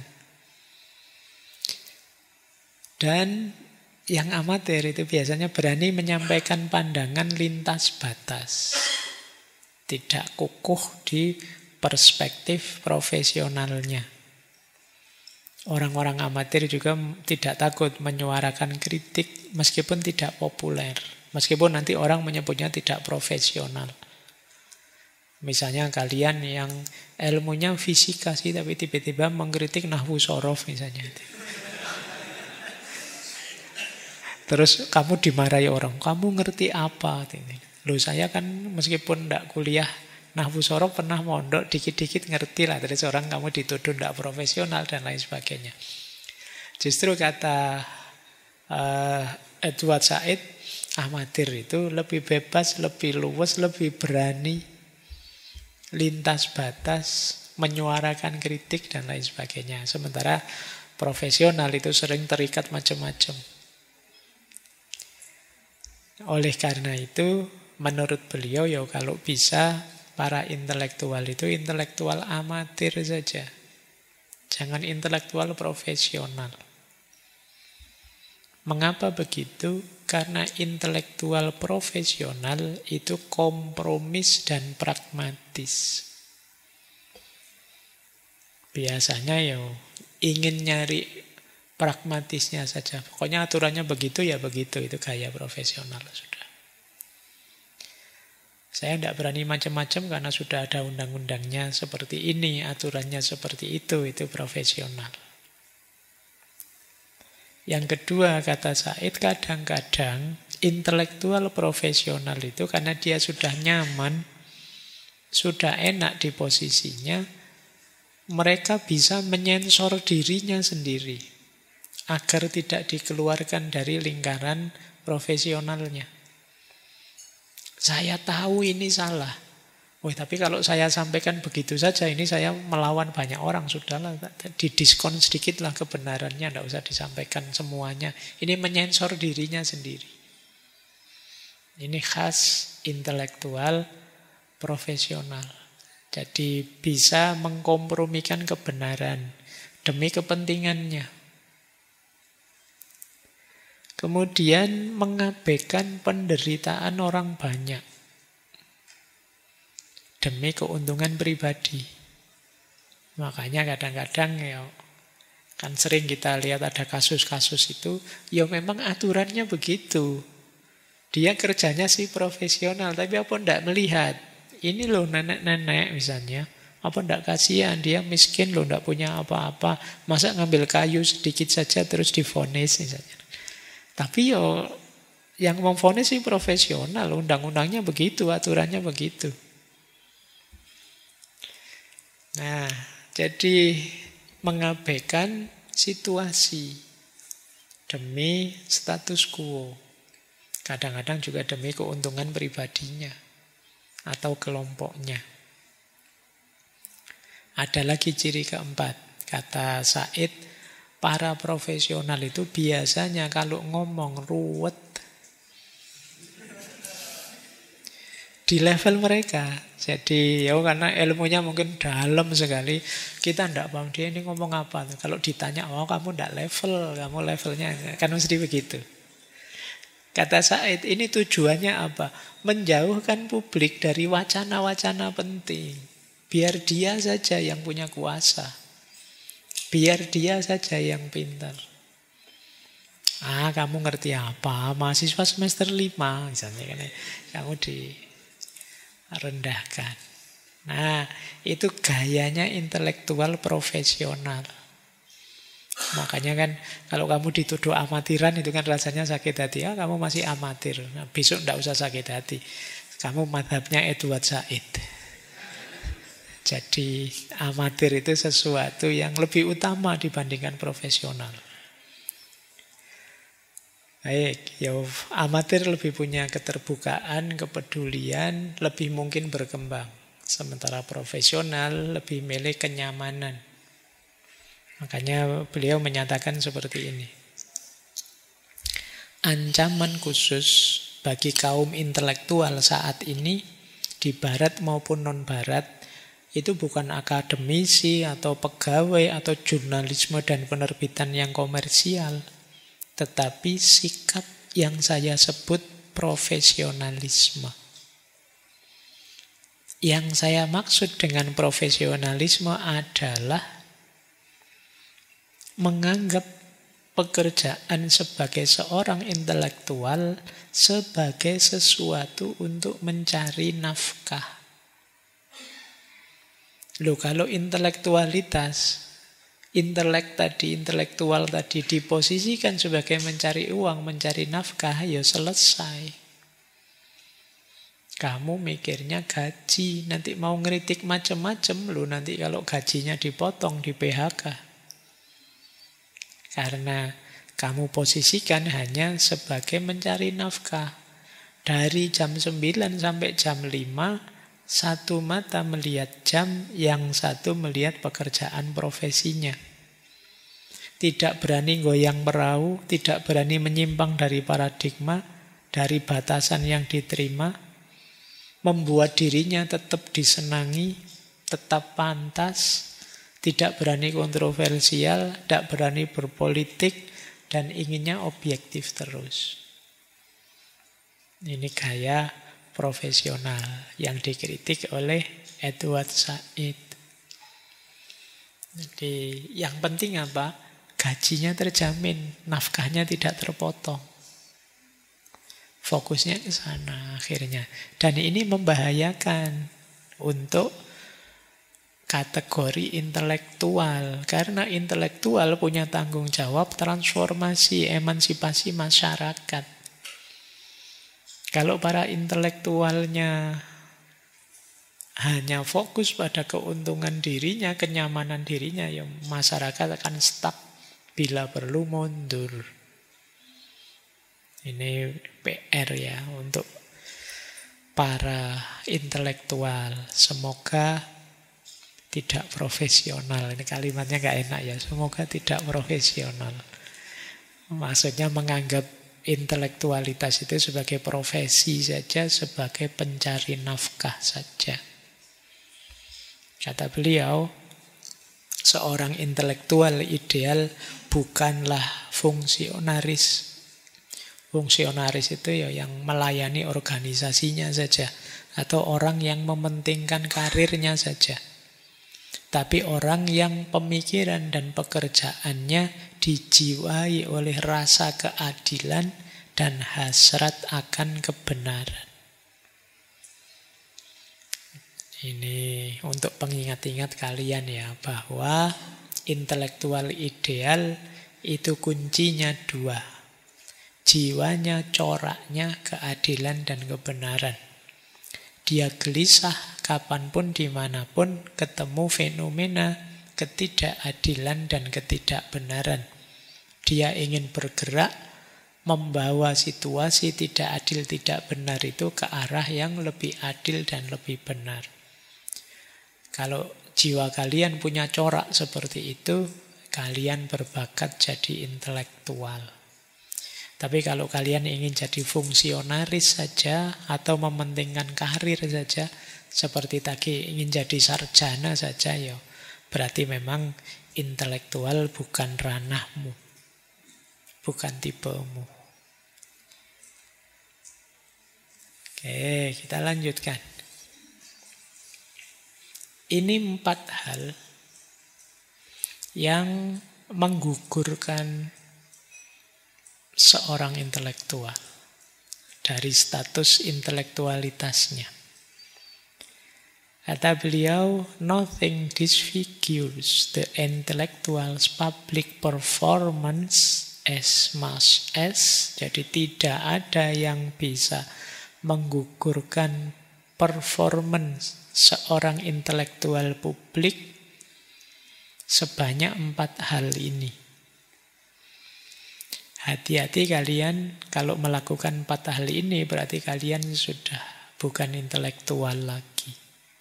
Dan yang amatir itu biasanya berani menyampaikan pandangan lintas batas. Tidak kukuh di perspektif profesionalnya. Orang-orang amatir juga tidak takut menyuarakan kritik meskipun tidak populer. Meskipun nanti orang menyebutnya tidak profesional. Misalnya kalian yang ilmunya fisika sih, tapi tiba-tiba mengkritik nahwu sorof misalnya. Terus kamu dimarahi orang, kamu ngerti apa? Loh saya kan meskipun tidak kuliah nahwu sorof pernah mondok, dikit-dikit ngerti lah. Terus orang kamu dituduh tidak profesional dan lain sebagainya. Justru kata Edward Said, amatir itu lebih bebas, lebih luas, lebih berani, lintas batas, menyuarakan kritik dan lain sebagainya. Sementara profesional itu sering terikat macam-macam. Oleh karena itu, menurut beliau ya kalau bisa para intelektual itu intelektual amatir saja. Jangan intelektual profesional. Mengapa begitu? Karena intelektual profesional itu kompromis dan pragmatis. Biasanya ya ingin nyari pragmatisnya saja. Pokoknya aturannya begitu ya begitu. Itu gaya profesional sudah. Saya tidak berani macam-macam karena sudah ada undang-undangnya seperti ini, aturannya seperti itu profesional. Yang kedua, kata Said, kadang-kadang intelektual profesional itu karena dia sudah nyaman, sudah enak di posisinya, mereka bisa menyensor dirinya sendiri agar tidak dikeluarkan dari lingkaran profesionalnya. Saya tahu ini salah. Tapi kalau saya sampaikan begitu saja, ini saya melawan banyak orang. Sudahlah, didiskon sedikit lah kebenarannya, tidak usah disampaikan semuanya. Ini menyensor dirinya sendiri. Ini khas intelektual profesional. Jadi bisa mengkompromikan kebenaran demi kepentingannya. Kemudian mengabaikan penderitaan orang banyak demi keuntungan pribadi. Makanya kadang-kadang ya kan sering kita lihat ada kasus-kasus itu, ya memang aturannya begitu. Dia kerjanya sih profesional, tapi apa ndak melihat? Ini loh nenek-nenek misalnya, apa ndak kasihan, dia miskin loh, ndak punya apa-apa. Masa ngambil kayu sedikit saja terus divonis misalnya. Tapi yo yang memvonis sih profesional, undang-undangnya begitu, aturannya begitu. Nah, jadi mengabaikan situasi demi status quo. Kadang-kadang juga demi keuntungan pribadinya atau kelompoknya. Ada lagi ciri keempat. Kata Said, para profesional itu biasanya kalau ngomong ruwet di level mereka. Jadi ya karena ilmunya mungkin dalam sekali, kita tidak paham dia ini ngomong apa. Kalau ditanya, kamu tidak level, kamu levelnya kan mesti begitu. Kata Said, ini tujuannya apa? Menjauhkan publik dari wacana-wacana penting. Biar dia saja yang punya kuasa. Biar dia saja yang pintar. Kamu ngerti apa? Mahasiswa semester 5 misalnya kan. Kamu direndahkan. Nah, itu gayanya intelektual profesional. Makanya kan kalau kamu dituduh amatiran itu kan rasanya sakit hati. Kamu masih amatir. Nah, besok tidak usah sakit hati. Kamu madhabnya Edward Said. Jadi amatir itu sesuatu yang lebih utama dibandingkan profesional. Baik, amatir lebih punya keterbukaan, kepedulian, lebih mungkin berkembang. Sementara profesional lebih milih kenyamanan. Makanya beliau menyatakan seperti ini. Ancaman khusus bagi kaum intelektual saat ini, di barat maupun non-barat, itu bukan akademisi atau pegawai atau jurnalisme dan penerbitan yang komersial, tetapi sikap yang saya sebut profesionalisme. Yang saya maksud dengan profesionalisme adalah menganggap pekerjaan sebagai seorang intelektual sebagai sesuatu untuk mencari nafkah. Loh, kalau intelektual tadi diposisikan sebagai mencari uang, mencari nafkah, ya selesai. Kamu mikirnya gaji, nanti mau ngeritik macam-macam, loh nanti kalau gajinya dipotong, di PHK. Karena kamu posisikan hanya sebagai mencari nafkah. Dari jam 9 sampai jam 5, satu mata melihat jam, yang satu melihat pekerjaan profesinya. Tidak berani goyang perahu, tidak berani menyimpang dari paradigma, dari batasan yang diterima, membuat dirinya tetap disenangi, tetap pantas, tidak berani kontroversial, tidak berani berpolitik, dan inginnya objektif terus. Ini gaya profesional yang dikritik oleh Edward Said. Jadi yang penting apa? Gajinya terjamin, nafkahnya tidak terpotong. Fokusnya ke sana akhirnya. Dan ini membahayakan untuk kategori intelektual. Karena intelektual punya tanggung jawab transformasi, emansipasi masyarakat. Kalau para intelektualnya hanya fokus pada keuntungan dirinya, kenyamanan dirinya, ya masyarakat akan stuck, bila perlu mundur. Ini PR ya untuk para intelektual. Semoga tidak profesional. Ini kalimatnya nggak enak ya. Semoga tidak profesional. Maksudnya menganggap intelektualitas itu sebagai profesi saja, sebagai pencari nafkah saja. Kata beliau, seorang intelektual ideal bukanlah fungsionaris. Fungsionaris itu ya yang melayani organisasinya saja, atau orang yang mementingkan karirnya saja. Tapi orang yang pemikiran dan pekerjaannya dijiwai oleh rasa keadilan dan hasrat akan kebenaran. Ini untuk pengingat-ingat kalian ya, bahwa intelektual ideal itu kuncinya dua. Jiwanya, coraknya, keadilan dan kebenaran. Dia gelisah kapanpun, dimanapun, ketemu fenomena ketidakadilan dan ketidakbenaran. Dia ingin bergerak, membawa situasi tidak adil, tidak benar itu ke arah yang lebih adil dan lebih benar. Kalau jiwa kalian punya corak seperti itu, kalian berbakat jadi intelektual. Tapi kalau kalian ingin jadi fungsionaris saja atau mementingkan karir saja, seperti tadi ingin jadi sarjana saja, ya berarti memang intelektual bukan ranahmu, bukan tipemu. Oke, kita lanjutkan. Ini 4 hal yang menggugurkan seorang intelektual dari status intelektualitasnya. Kata beliau, nothing disfigures the intellectual's public performance as much as, jadi tidak ada yang bisa menggugurkan performance seorang intelektual publik sebanyak 4 hal ini. Hati-hati kalian kalau melakukan 4 hal ini, berarti kalian sudah bukan intelektual lagi.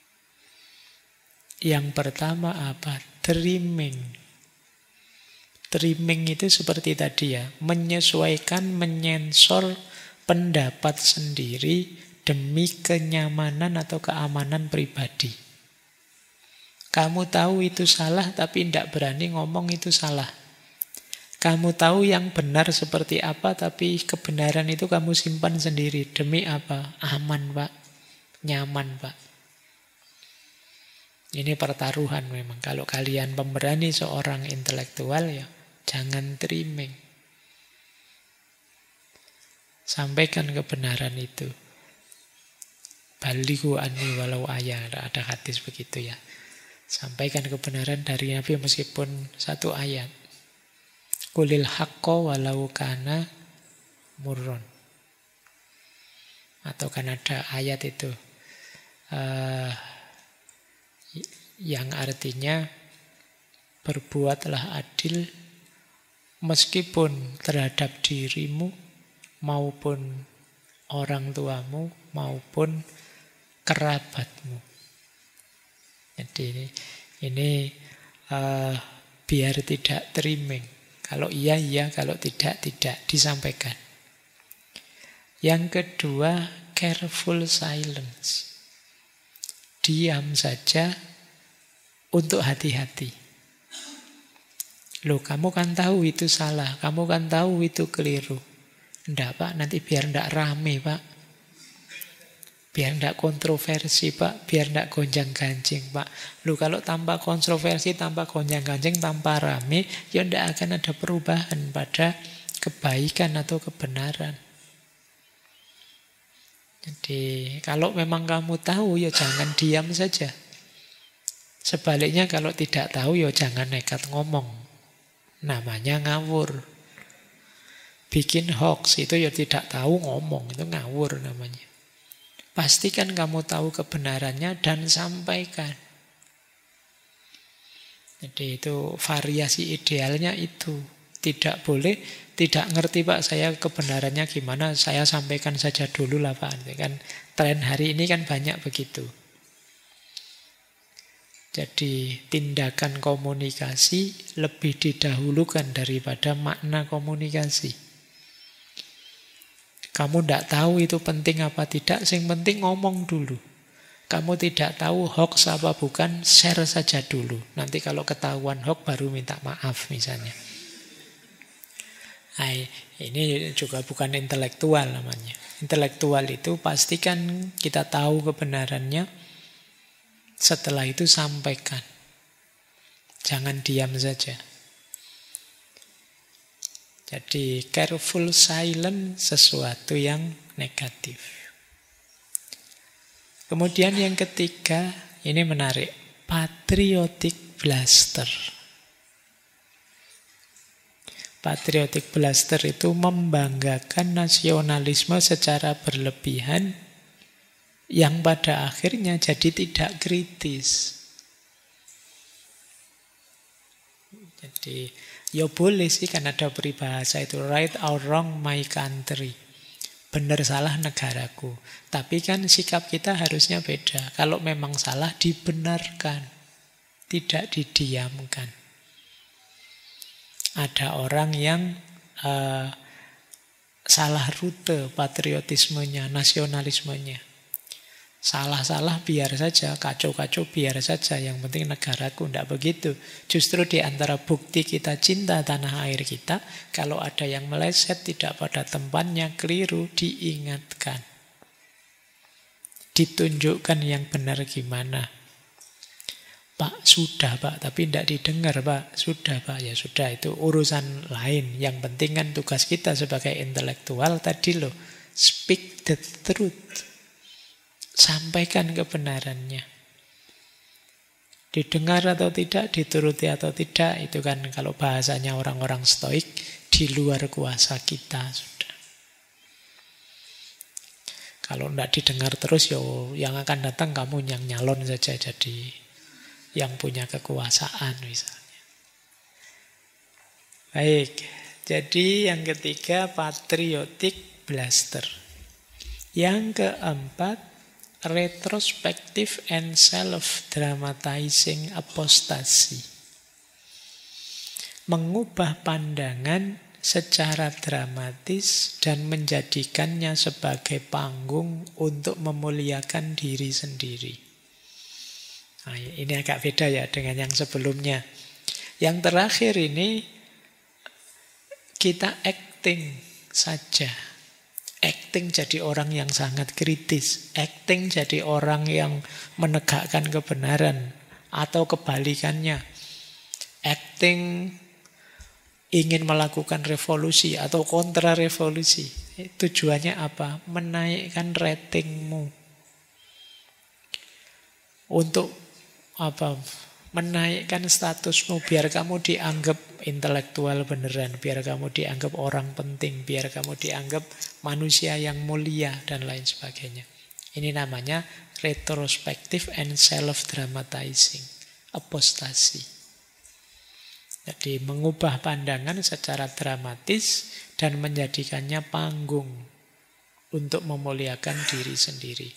Yang pertama apa? Trimming. Trimming itu seperti tadi ya, menyesuaikan, menyensor pendapat sendiri demi kenyamanan atau keamanan pribadi. Kamu tahu itu salah, tapi tidak berani ngomong itu salah. Kamu tahu yang benar seperti apa, tapi kebenaran itu kamu simpan sendiri. Demi apa? Aman, Pak. Nyaman, Pak. Ini pertaruhan memang. Kalau kalian pemberani seorang intelektual, ya Jangan triming. Sampaikan kebenaran itu. Balighu anni walau ayah. Ada hadis begitu ya. Sampaikan kebenaran dari Nabi meskipun satu ayat. Qulil haqqo walau kana murron. Atau kan ada ayat itu. Yang artinya berbuatlah adil meskipun terhadap dirimu maupun orang tuamu maupun kerabatmu. Jadi ini biar tidak triming. Kalau iya, iya. Kalau tidak, tidak. Disampaikan. Yang kedua, careful silence. Diam saja untuk hati-hati. Loh, kamu kan tahu itu salah. Kamu kan tahu itu keliru. Enggak, Pak. Nanti biar enggak rame, Pak. Biar enggak kontroversi, Pak. Biar enggak gonjang-ganjing, Pak. Loh, kalau tanpa kontroversi, tanpa gonjang-ganjing, tanpa rame, ya enggak akan ada perubahan pada kebaikan atau kebenaran. Jadi, kalau memang kamu tahu, ya jangan diam saja. Sebaliknya, kalau tidak tahu, ya jangan nekat ngomong. Namanya ngawur. Bikin hoax itu ya tidak tahu ngomong, itu ngawur namanya. Pastikan kamu tahu kebenarannya dan sampaikan. Jadi itu variasi idealnya itu. Tidak boleh, tidak ngerti Pak saya kebenarannya gimana, saya sampaikan saja dulu lah Pak. Kan tren hari ini kan banyak begitu. Jadi tindakan komunikasi lebih didahulukan daripada makna komunikasi. Kamu tidak tahu itu penting apa tidak, yang penting ngomong dulu. Kamu tidak tahu hoax apa bukan, share saja dulu. Nanti kalau ketahuan hoax baru minta maaf misalnya. Nah, ini juga bukan intelektual namanya. Intelektual itu pastikan kita tahu kebenarannya, setelah itu sampaikan. Jangan diam saja. Jadi careful silent sesuatu yang negatif. Kemudian yang ketiga, ini menarik. Patriotic bluster. Patriotic bluster itu membanggakan nasionalisme secara berlebihan yang pada akhirnya jadi tidak kritis. Jadi ya boleh sih kan ada peribahasa itu right or wrong my country. Benar salah negaraku. Tapi kan sikap kita harusnya beda. Kalau memang salah dibenarkan. Tidak didiamkan. Ada orang yang salah rute patriotismenya, nasionalismenya. Salah-salah biar saja, kacau-kacau biar saja, yang penting negaraku. Tidak begitu. Justru di antara bukti kita cinta tanah air kita, kalau ada yang meleset tidak pada tempatnya, keliru, diingatkan. Ditunjukkan yang benar gimana. Pak, sudah Pak, tapi tidak didengar Pak. Sudah Pak, ya sudah, itu urusan lain. Yang penting kan tugas kita sebagai intelektual tadi loh, speak the truth. Sampaikan kebenarannya. Didengar atau tidak, dituruti atau tidak, itu kan kalau bahasanya orang-orang stoik, di luar kuasa kita sudah. Kalau tidak didengar terus, yang akan datang kamu yang nyalon saja jadi yang punya kekuasaan misalnya. Baik, jadi yang ketiga patriotic bluster. Yang keempat, retrospective and self-dramatizing apostasy. Mengubah pandangan secara dramatis dan menjadikannya sebagai panggung untuk memuliakan diri sendiri. Nah, ini agak beda ya dengan yang sebelumnya. Yang terakhir ini kita acting saja. Acting jadi orang yang sangat kritis. Acting jadi orang yang menegakkan kebenaran. Atau kebalikannya. Acting ingin melakukan revolusi atau kontra-revolusi. Tujuannya apa? Menaikkan ratingmu. Untuk apa? Menaikkan statusmu biar kamu dianggap intelektual beneran, biar kamu dianggap orang penting, biar kamu dianggap manusia yang mulia dan lain sebagainya. Ini namanya retrospective and self-dramatizing, apostasi. Jadi mengubah pandangan secara dramatis dan menjadikannya panggung untuk memuliakan diri sendiri.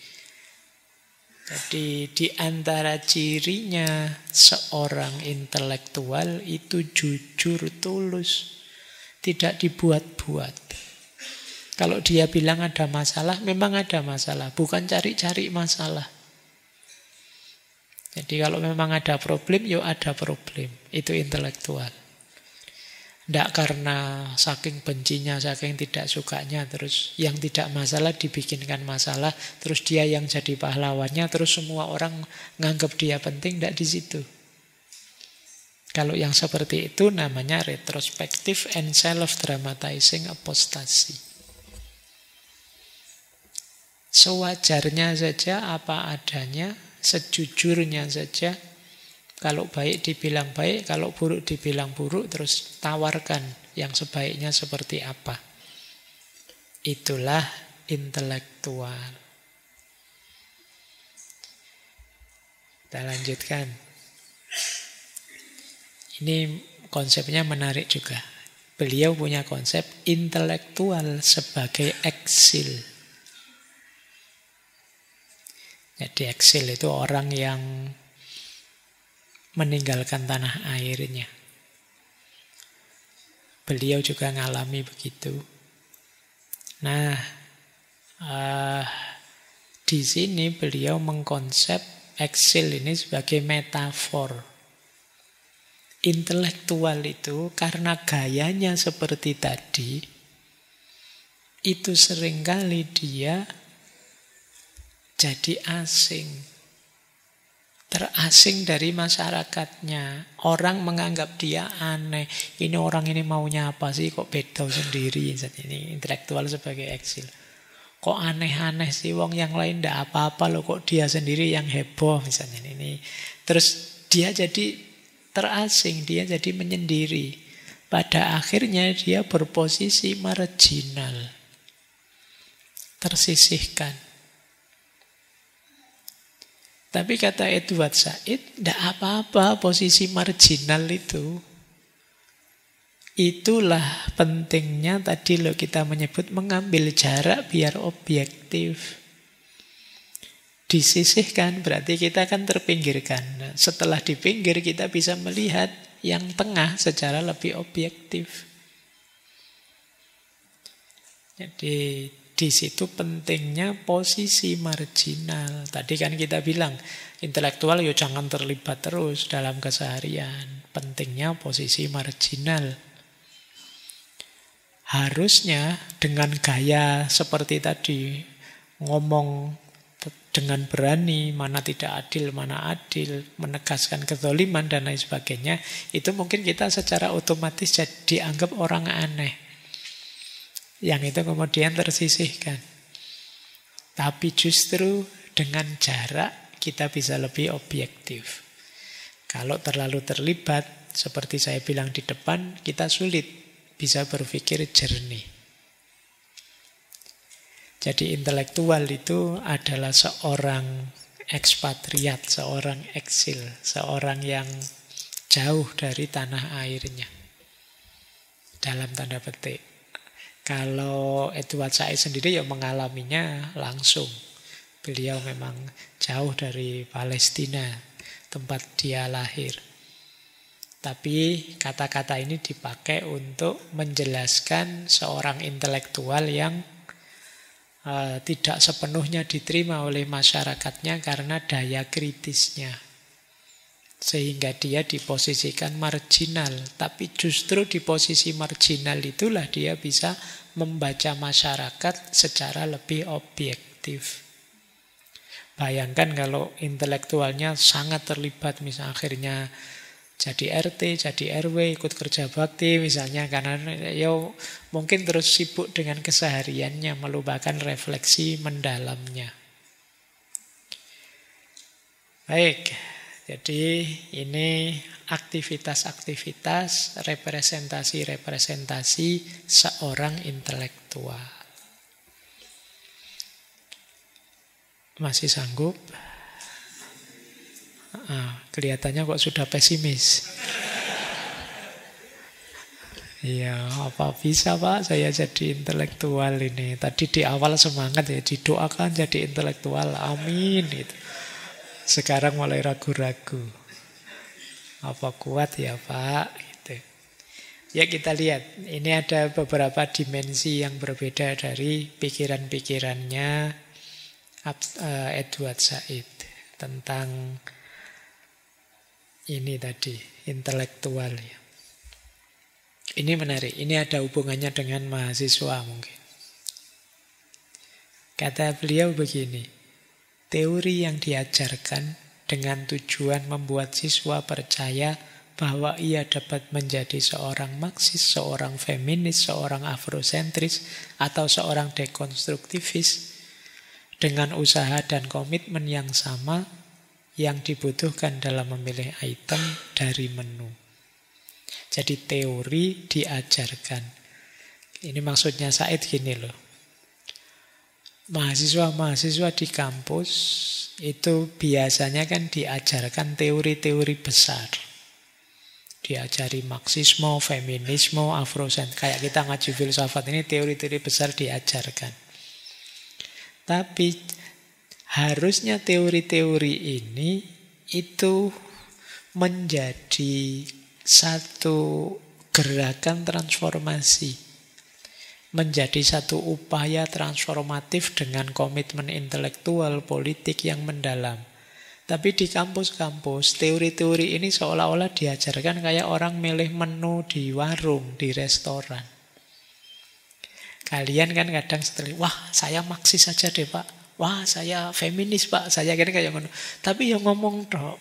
Jadi di antara cirinya seorang intelektual itu jujur, tulus, tidak dibuat-buat. Kalau dia bilang ada masalah, memang ada masalah, bukan cari-cari masalah. Jadi kalau memang ada problem, ya ada problem. Itu intelektual. Tidak karena saking bencinya, saking tidak sukanya, terus yang tidak masalah dibikinkan masalah, terus dia yang jadi pahlawannya, terus semua orang nganggap dia penting, tidak di situ. Kalau yang seperti itu namanya retrospective and self-dramatizing apostasi. Sewajarnya saja, apa adanya, sejujurnya saja. Kalau baik dibilang baik, kalau buruk dibilang buruk, terus tawarkan yang sebaiknya seperti apa. Itulah intelektual. Kita lanjutkan. Ini konsepnya menarik juga. Beliau punya konsep intelektual sebagai eksil. Jadi eksil itu orang yang meninggalkan tanah airnya. Beliau juga ngalami begitu. Nah, di sini beliau mengkonsep eksil ini sebagai metafor. Intelektual itu karena gayanya seperti tadi, itu seringkali dia jadi asing. Terasing dari masyarakatnya. Orang menganggap dia aneh. Ini orang ini maunya apa sih? Kok beda sendiri? Ini intelektual sebagai eksil. Kok aneh-aneh sih? Wong yang lain ndak apa-apa loh. Kok dia sendiri yang heboh misalnya ini. Terus dia jadi terasing. Dia jadi menyendiri. Pada akhirnya dia berposisi marginal. Tersisihkan. Tapi kata Edward Said, tidak apa-apa posisi marginal itu. Itulah pentingnya tadi loh kita menyebut mengambil jarak biar objektif. Disisihkan berarti kita akan terpinggirkan. Nah, setelah dipinggir kita bisa melihat yang tengah secara lebih objektif. Jadi di situ pentingnya posisi marginal. Tadi kan kita bilang, intelektual ya jangan terlibat terus dalam keseharian. Pentingnya posisi marginal. Harusnya dengan gaya seperti tadi, ngomong dengan berani, mana tidak adil, mana adil, menegaskan kezaliman dan lain sebagainya, itu mungkin kita secara otomatis dianggap orang aneh. Yang itu kemudian tersisihkan. Tapi justru dengan jarak kita bisa lebih objektif. Kalau terlalu terlibat, seperti saya bilang di depan, kita sulit bisa berpikir jernih. Jadi intelektual itu adalah seorang ekspatriat, seorang eksil, seorang yang jauh dari tanah airnya. Dalam tanda petik. Kalau Edward Said sendiri ya mengalaminya langsung. Beliau memang jauh dari Palestina, tempat dia lahir. Tapi kata-kata ini dipakai untuk menjelaskan seorang intelektual yang tidak sepenuhnya diterima oleh masyarakatnya karena daya kritisnya. Sehingga dia diposisikan marginal. Tapi justru di posisi marginal itulah dia bisa membaca masyarakat secara lebih objektif. Bayangkan kalau intelektualnya sangat terlibat, misalnya akhirnya Jadi RT, jadi RW, ikut kerja bakti misalnya. Karena ya mungkin terus sibuk dengan kesehariannya, melupakan refleksi mendalamnya. Baik, jadi ini aktivitas-aktivitas, representasi-representasi seorang intelektual. Masih sanggup? Kelihatannya kok sudah pesimis. Iya, apa bisa Pak saya jadi intelektual ini? Tadi di awal semangat ya, didoakan jadi intelektual, amin gitu. Sekarang mulai ragu-ragu. Apa kuat ya Pak? Gitu. Ya kita lihat, ini ada beberapa dimensi yang berbeda dari pikiran-pikirannya Edward Said tentang ini tadi, intelektual ya. Ini menarik, ini ada hubungannya dengan mahasiswa mungkin. Kata beliau begini, teori yang diajarkan dengan tujuan membuat siswa percaya bahwa ia dapat menjadi seorang Marxis, seorang feminis, seorang afrosentris, atau seorang dekonstruktivis dengan usaha dan komitmen yang sama yang dibutuhkan dalam memilih item dari menu. Jadi teori diajarkan. Ini maksudnya Said gini loh. Mahasiswa-mahasiswa di kampus itu biasanya kan diajarkan teori-teori besar. Diajari Marxisme, feminisme, afrosentris. Kayak kita ngaji filsafat ini teori-teori besar diajarkan. Tapi harusnya teori-teori ini itu menjadi satu gerakan transformasi. Menjadi satu upaya transformatif dengan komitmen intelektual politik yang mendalam. Tapi di kampus-kampus, teori-teori ini seolah-olah diajarkan kayak orang milih menu di warung, di restoran. Kalian kan kadang setelah, wah saya Marxis saja deh Pak. Wah saya feminis Pak. Saya kira kayak ngono. Tapi yang ngomong dok.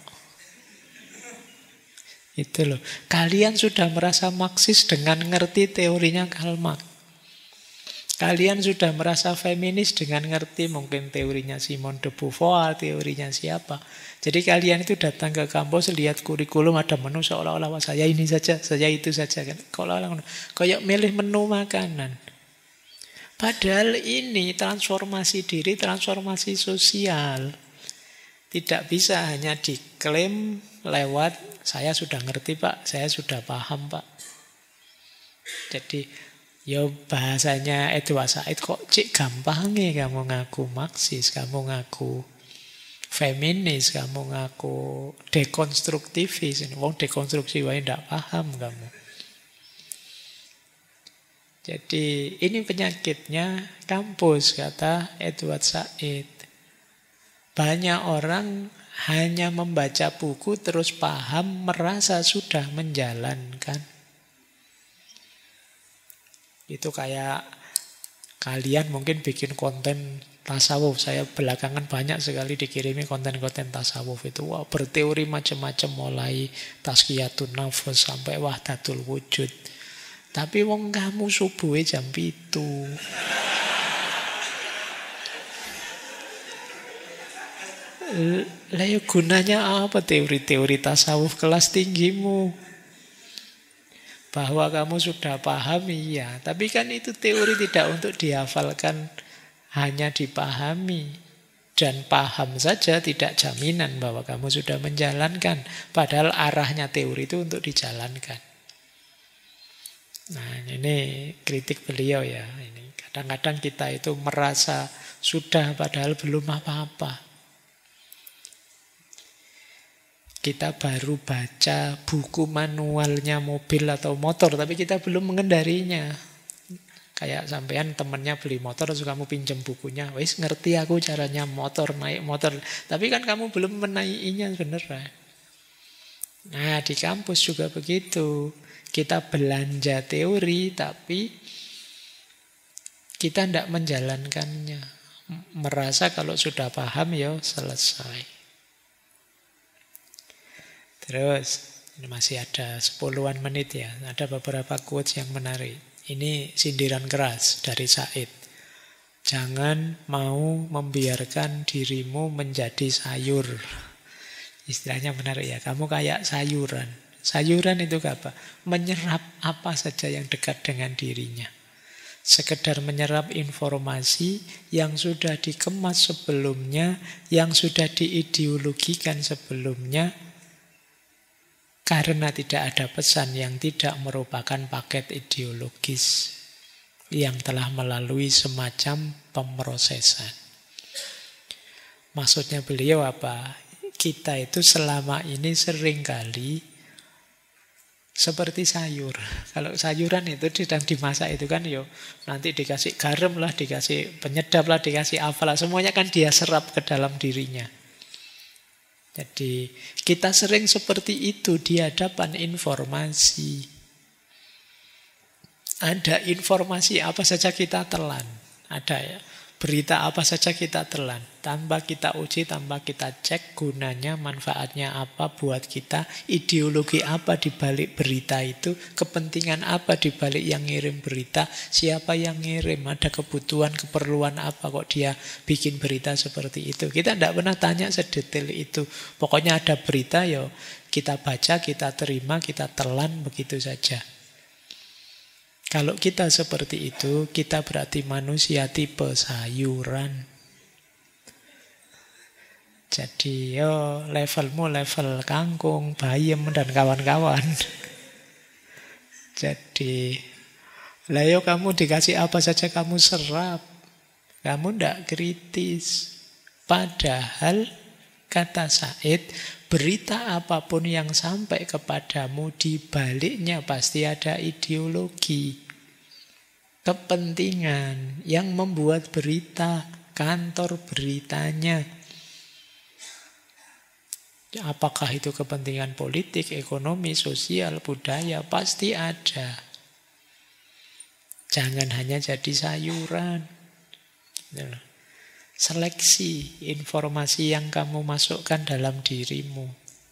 Itu loh. Kalian sudah merasa Marxis dengan ngerti teorinya Karl Marx. Kalian sudah merasa feminis dengan ngerti mungkin teorinya Simone de Beauvoir, teorinya siapa. Jadi kalian itu datang ke kampus, lihat kurikulum ada menu seolah-olah saya ini saja, saya itu saja. Kayak milih menu makanan. Padahal ini transformasi diri, transformasi sosial. Tidak bisa hanya diklaim lewat, saya sudah ngerti Pak, saya sudah paham Pak. Jadi ya bahasanya Edward Said kok cik gampangnya kamu ngaku Marxis, kamu ngaku feminis, kamu ngaku dekonstruktivis. Wong dekonstruksi wae ndak paham kamu. Jadi ini penyakitnya kampus kata Edward Said. Banyak orang hanya membaca buku terus paham, merasa sudah menjalankan. Itu kayak kalian mungkin bikin konten tasawuf. Saya belakangan banyak sekali dikirimi konten-konten tasawuf itu. Wah, berteori macam-macam mulai tazkiyatun nafs sampai wahdatul wujud. Tapi wong kamu subuhe jam 7. Lah ya gunanya apa teori-teori tasawuf kelas tinggimu? Bahwa kamu sudah paham, iya. Tapi kan itu teori tidak untuk dihafalkan, hanya dipahami. Dan paham saja tidak jaminan bahwa kamu sudah menjalankan. Padahal arahnya teori itu untuk dijalankan. Nah ini kritik beliau ya. Ini kadang-kadang kita itu merasa sudah padahal belum apa-apa. Kita baru baca buku manualnya mobil atau motor, tapi kita belum mengendarinya. Kayak sampean temennya beli motor, terus kamu pinjam bukunya. Wis ngerti aku caranya motor, naik motor. Tapi kan kamu belum menaikinya beneran. Nah di kampus juga begitu. Kita belanja teori, tapi kita tidak menjalankannya. Merasa kalau sudah paham ya selesai. Terus, Ini masih ada 10-an menit ya. Ada beberapa quotes yang menarik. Ini sindiran keras dari Said. Jangan mau membiarkan dirimu menjadi sayur. Istilahnya menarik ya. Kamu kayak sayuran. Sayuran itu apa? Menyerap apa saja yang dekat dengan dirinya. Sekedar menyerap informasi yang sudah dikemas sebelumnya, yang sudah diideologikan sebelumnya, karena tidak ada pesan yang tidak merupakan paket ideologis yang telah melalui semacam pemrosesan. Maksudnya beliau apa? Kita itu selama ini seringkali seperti sayur. Kalau sayuran itu sedang dimasak itu kan nanti dikasih garam lah, dikasih penyedap lah, dikasih apalah. Semuanya kan dia serap ke dalam dirinya. Jadi kita sering seperti itu di hadapan informasi. Ada informasi apa saja kita telan. Ada ya. Berita apa saja kita telan. Tanpa kita uji, tanpa kita cek gunanya, manfaatnya apa buat kita. Ideologi apa di balik berita itu. Kepentingan apa di balik yang ngirim berita. Siapa yang ngirim. Ada kebutuhan, keperluan apa kok dia bikin berita seperti itu. Kita tidak pernah tanya sedetail itu. Pokoknya ada berita kita baca, kita terima, kita telan begitu saja. Kalau kita seperti itu, kita berarti manusia tipe sayuran. Jadi levelmu level kangkung, bayam, dan kawan-kawan. Jadi, kamu dikasih apa saja kamu serap. Kamu tidak kritis. Padahal, kata Said, berita apapun yang sampai kepadamu, di baliknya pasti ada ideologi. Kepentingan yang membuat berita, kantor beritanya. Apakah itu kepentingan politik, ekonomi, sosial, budaya, pasti ada. Jangan hanya jadi sayuran. Seleksi informasi yang kamu masukkan dalam dirimu.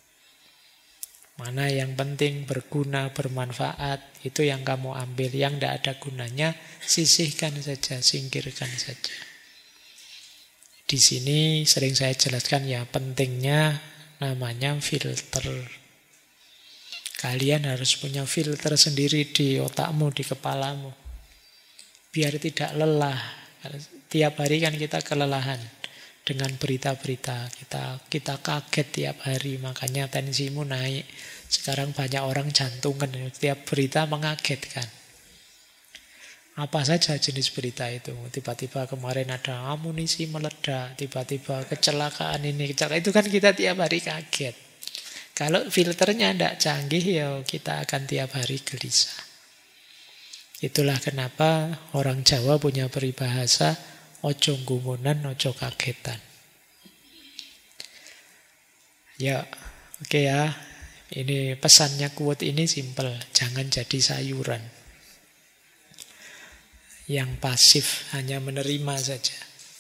Mana yang penting, berguna, bermanfaat, itu yang kamu ambil. Yang tidak ada gunanya, sisihkan saja, singkirkan saja. Di sini sering saya jelaskan pentingnya namanya filter. Kalian harus punya filter sendiri di otakmu, di kepalamu. Biar tidak lelah. Tiap hari kan kita kelelahan dengan berita-berita. Kita kaget tiap hari, makanya tensimu naik. Sekarang banyak orang jantungan, tiap berita mengagetkan. Apa saja jenis berita itu. Tiba-tiba kemarin ada amunisi meledak, tiba-tiba kecelakaan ini, kecelakaan itu kan kita tiap hari kaget. Kalau filternya tidak canggih, kita akan tiap hari gelisah. Itulah kenapa orang Jawa punya peribahasa, ojo gumunan, ojo kagetan. Oke ya. Ini pesannya quote ini simple. Jangan jadi sayuran yang pasif, hanya menerima saja.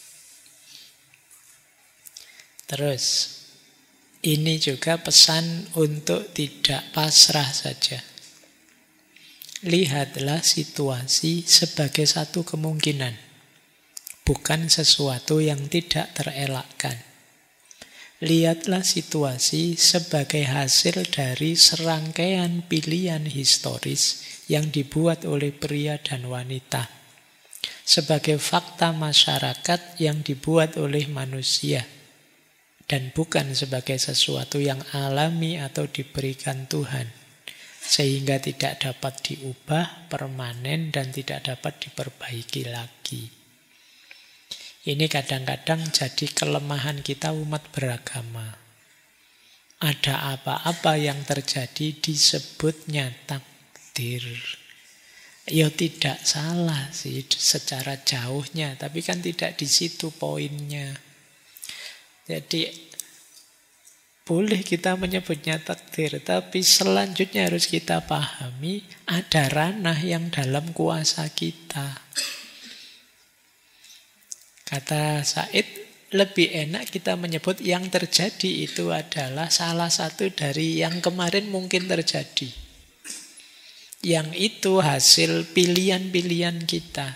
Terus, ini juga pesan untuk tidak pasrah saja. Lihatlah situasi sebagai satu kemungkinan, bukan sesuatu yang tidak terelakkan. Lihatlah situasi sebagai hasil dari serangkaian pilihan historis yang dibuat oleh pria dan wanita. Sebagai fakta masyarakat yang dibuat oleh manusia. Dan bukan sebagai sesuatu yang alami atau diberikan Tuhan. Sehingga tidak dapat diubah, permanen, dan tidak dapat diperbaiki lagi. Ini kadang-kadang jadi kelemahan kita umat beragama. Ada apa-apa yang terjadi disebutnya takdir. Tidak salah sih secara jauhnya, tapi kan tidak di situ poinnya. Jadi boleh kita menyebutnya takdir, tapi selanjutnya harus kita pahami ada ranah yang dalam kuasa kita. Kata Said, lebih enak kita menyebut yang terjadi itu adalah salah satu dari yang kemarin mungkin terjadi. Yang itu hasil pilihan-pilihan kita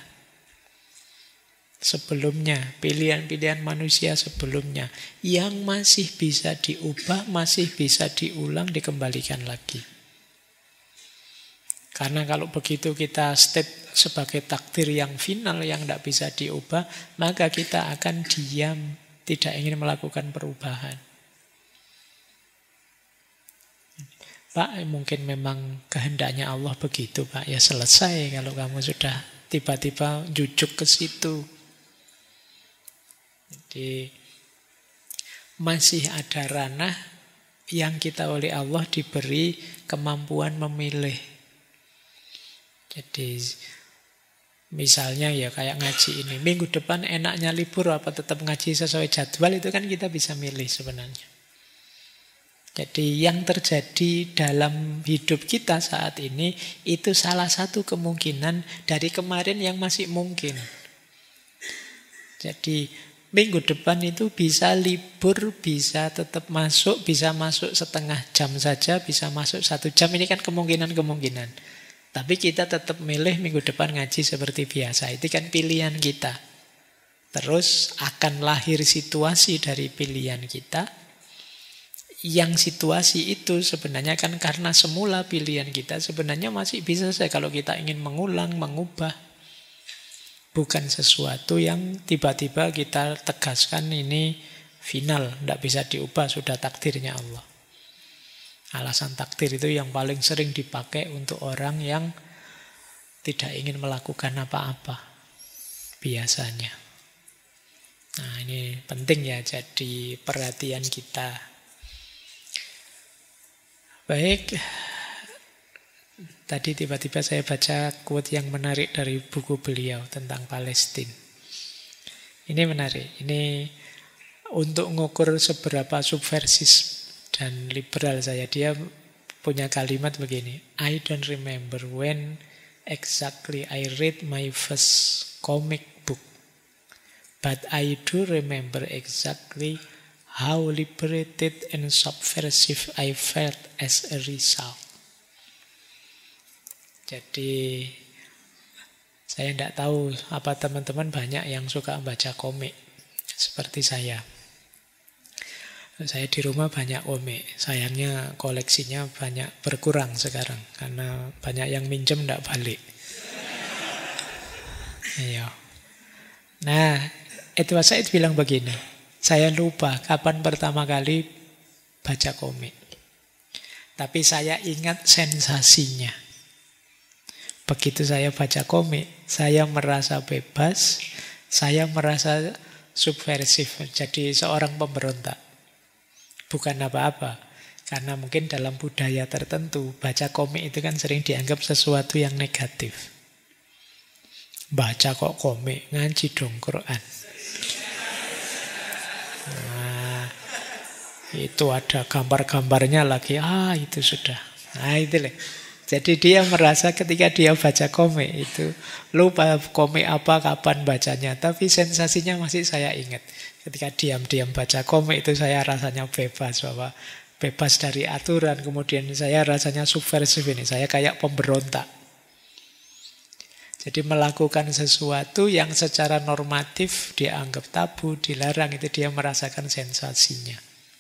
sebelumnya, pilihan-pilihan manusia sebelumnya, yang masih bisa diubah, masih bisa diulang, dikembalikan lagi. Karena kalau begitu kita state sebagai takdir yang final, yang tidak bisa diubah, maka kita akan diam, tidak ingin melakukan perubahan. Pak, mungkin memang kehendaknya Allah begitu, Pak. Ya selesai kalau kamu sudah tiba-tiba jujuk ke situ. Jadi masih ada ranah yang kita oleh Allah diberi kemampuan memilih. Jadi misalnya ya kayak ngaji ini, minggu depan enaknya libur apa tetap ngaji sesuai jadwal, itu kan kita bisa milih sebenarnya. Jadi yang terjadi dalam hidup kita saat ini itu salah satu kemungkinan dari kemarin yang masih mungkin. Jadi minggu depan itu bisa libur, bisa tetap masuk, bisa masuk setengah jam saja, bisa masuk 1 jam. Ini kan kemungkinan-kemungkinan. Tapi kita tetap milih minggu depan ngaji seperti biasa. Itu kan pilihan kita. Terus akan lahir situasi dari pilihan kita. Yang situasi itu sebenarnya kan karena semula pilihan kita sebenarnya masih bisa saja kalau kita ingin mengulang, mengubah. Bukan sesuatu yang tiba-tiba kita tegaskan ini final, tidak bisa diubah, sudah takdirnya Allah. Alasan takdir itu yang paling sering dipakai untuk orang yang tidak ingin melakukan apa-apa biasanya. Nah, ini penting ya jadi perhatian kita. Baik, tadi tiba-tiba saya baca quote yang menarik dari buku beliau tentang Palestina. Ini menarik. Ini untuk mengukur seberapa subversif dan liberal saya. Dia punya kalimat begini. I don't remember when exactly I read my first comic book. But I do remember exactly how liberated and subversive I felt as a result. Jadi saya tidak tahu apa teman-teman banyak yang suka membaca komik seperti saya. Saya di rumah banyak komik. Sayangnya koleksinya banyak berkurang sekarang karena banyak yang minjem tidak balik. Iya. Nah, Edward Said bilang begini. Saya lupa kapan pertama kali baca komik. Tapi saya ingat sensasinya. Begitu saya baca komik, saya merasa bebas, saya merasa subversif, jadi seorang pemberontak. Bukan apa-apa, karena mungkin dalam budaya tertentu, baca komik itu kan sering dianggap sesuatu yang negatif. Baca kok komik, ngaji dong Quran. Nah, itu ada gambar-gambarnya lagi, itu sudah. Nah, itu lah. Jadi dia merasa ketika dia baca komik itu lupa komik apa, kapan bacanya. Tapi sensasinya masih saya ingat. Ketika diam-diam baca komik itu saya rasanya bebas. Bahwa bebas dari aturan. Kemudian saya rasanya subversif ini. Saya kayak pemberontak. Jadi melakukan sesuatu yang secara normatif dianggap tabu, dilarang. Itu dia merasakan sensasinya.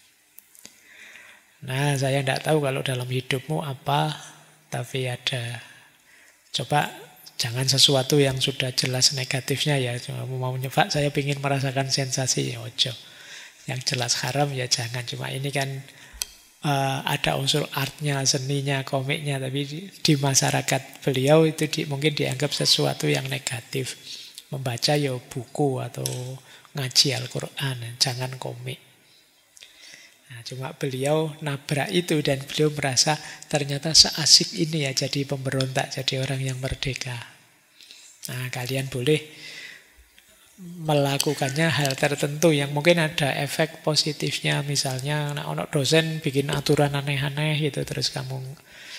Nah, saya tidak tahu kalau dalam hidupmu apa. Tapi ada, coba jangan sesuatu yang sudah jelas negatifnya ya. Cuma mau nyoba, saya ingin merasakan sensasi, ya ojo. Yang jelas haram ya jangan. Cuma ini kan ada unsur artnya, seninya, komiknya. Tapi di masyarakat beliau itu mungkin dianggap sesuatu yang negatif. Membaca ya buku atau ngaji Al-Quran, jangan komik. Nah, cuma beliau nabrak itu dan beliau merasa ternyata seasik ini ya jadi pemberontak, jadi orang yang merdeka. Nah, kalian boleh melakukannya hal tertentu yang mungkin ada efek positifnya. Misalnya anak dosen bikin aturan aneh-aneh gitu, terus kamu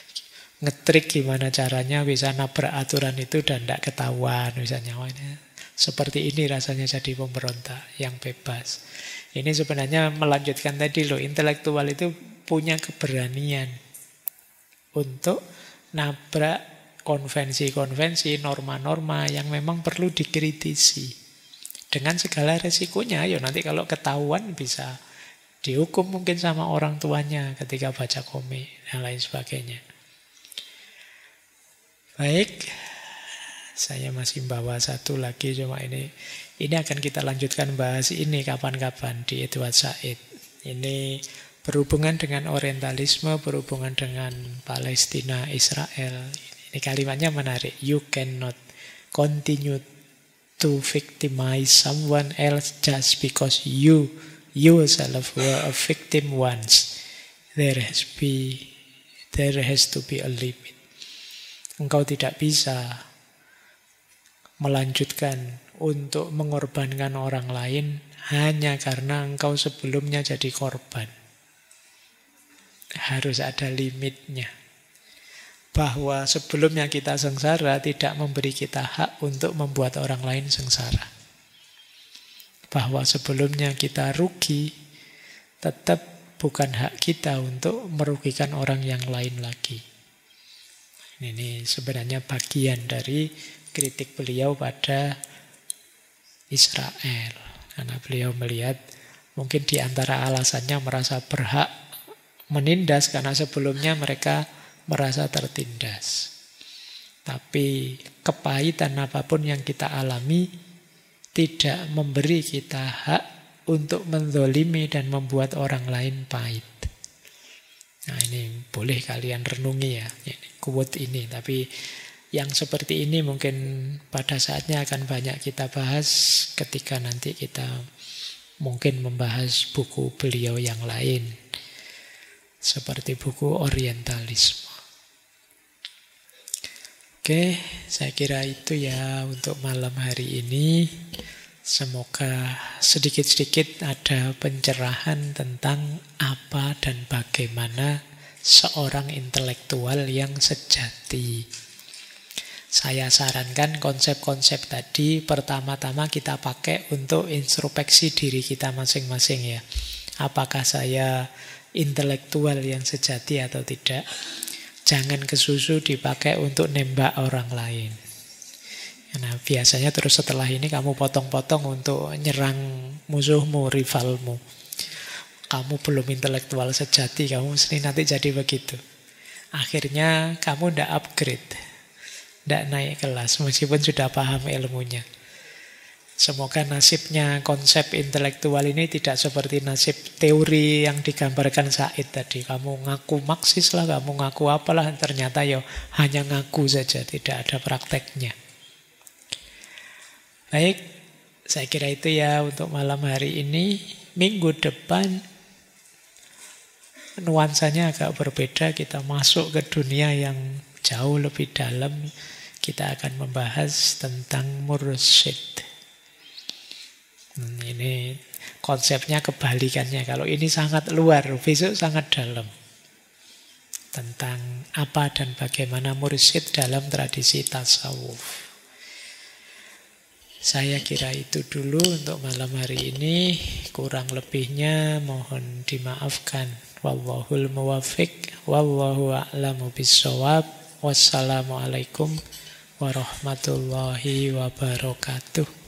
ngetrik gimana caranya bisa nabrak aturan itu dan tidak ketahuan misalnya. Seperti ini rasanya jadi pemberontak yang bebas. Ini sebenarnya melanjutkan tadi loh, intelektual itu punya keberanian untuk nabrak konvensi-konvensi, norma-norma yang memang perlu dikritisi. Dengan segala resikonya, ya nanti kalau ketahuan bisa dihukum mungkin sama orang tuanya ketika baca komik dan lain sebagainya. Baik, saya masih bawa satu lagi, cuma ini akan kita lanjutkan bahas ini kapan-kapan di Edward Said. Ini berhubungan dengan orientalisme, berhubungan dengan Palestina, Israel. Ini kalimatnya menarik. You cannot continue to victimize someone else just because you yourself were a victim once. There has to be a limit. Engkau tidak bisa melanjutkan untuk mengorbankan orang lain hanya karena engkau sebelumnya jadi korban. Harus ada limitnya. Bahwa sebelumnya kita sengsara tidak memberi kita hak untuk membuat orang lain sengsara. Bahwa sebelumnya kita rugi tetap bukan hak kita untuk merugikan orang yang lain lagi. Ini sebenarnya bagian dari kritik beliau pada Israel. Karena beliau melihat mungkin di antara alasannya merasa berhak menindas karena sebelumnya mereka merasa tertindas. Tapi kepahitan apapun yang kita alami tidak memberi kita hak untuk menzolimi dan membuat orang lain pahit. Nah ini boleh kalian renungi ya, quote ini. Tapi yang seperti ini mungkin pada saatnya akan banyak kita bahas ketika nanti kita mungkin membahas buku beliau yang lain. Seperti buku Orientalisme. Oke, saya kira itu ya untuk malam hari ini. Semoga sedikit-sedikit ada pencerahan tentang apa dan bagaimana seorang intelektual yang sejati. Saya sarankan konsep-konsep tadi pertama-tama kita pakai untuk introspeksi diri kita masing-masing ya. Apakah saya intelektual yang sejati atau tidak? Jangan kesusu dipakai untuk nembak orang lain. Nah, biasanya terus setelah ini kamu potong-potong untuk nyerang musuhmu, rivalmu. Kamu belum intelektual sejati, kamu mesti nanti jadi begitu. Akhirnya kamu tidak upgrade, tidak naik kelas, meskipun sudah paham ilmunya. Semoga nasibnya konsep intelektual ini tidak seperti nasib teori yang digambarkan Said tadi. Kamu ngaku Marxis lah, kamu ngaku apalah, ternyata ya hanya ngaku saja, tidak ada prakteknya. Baik, saya kira itu ya untuk malam hari ini. Minggu depan nuansanya agak berbeda, kita masuk ke dunia yang jauh lebih dalam. Kita akan membahas tentang mursyid. Ini konsepnya kebalikannya. Kalau ini sangat luar, besok sangat dalam. Tentang apa dan bagaimana mursyid dalam tradisi tasawuf. Saya kira itu dulu untuk malam hari ini. Kurang lebihnya mohon dimaafkan. Wallahul muwaffiq. Wallahu a'lamu bissawab. Wassalamualaikum warahmatullahi wabarakatuh.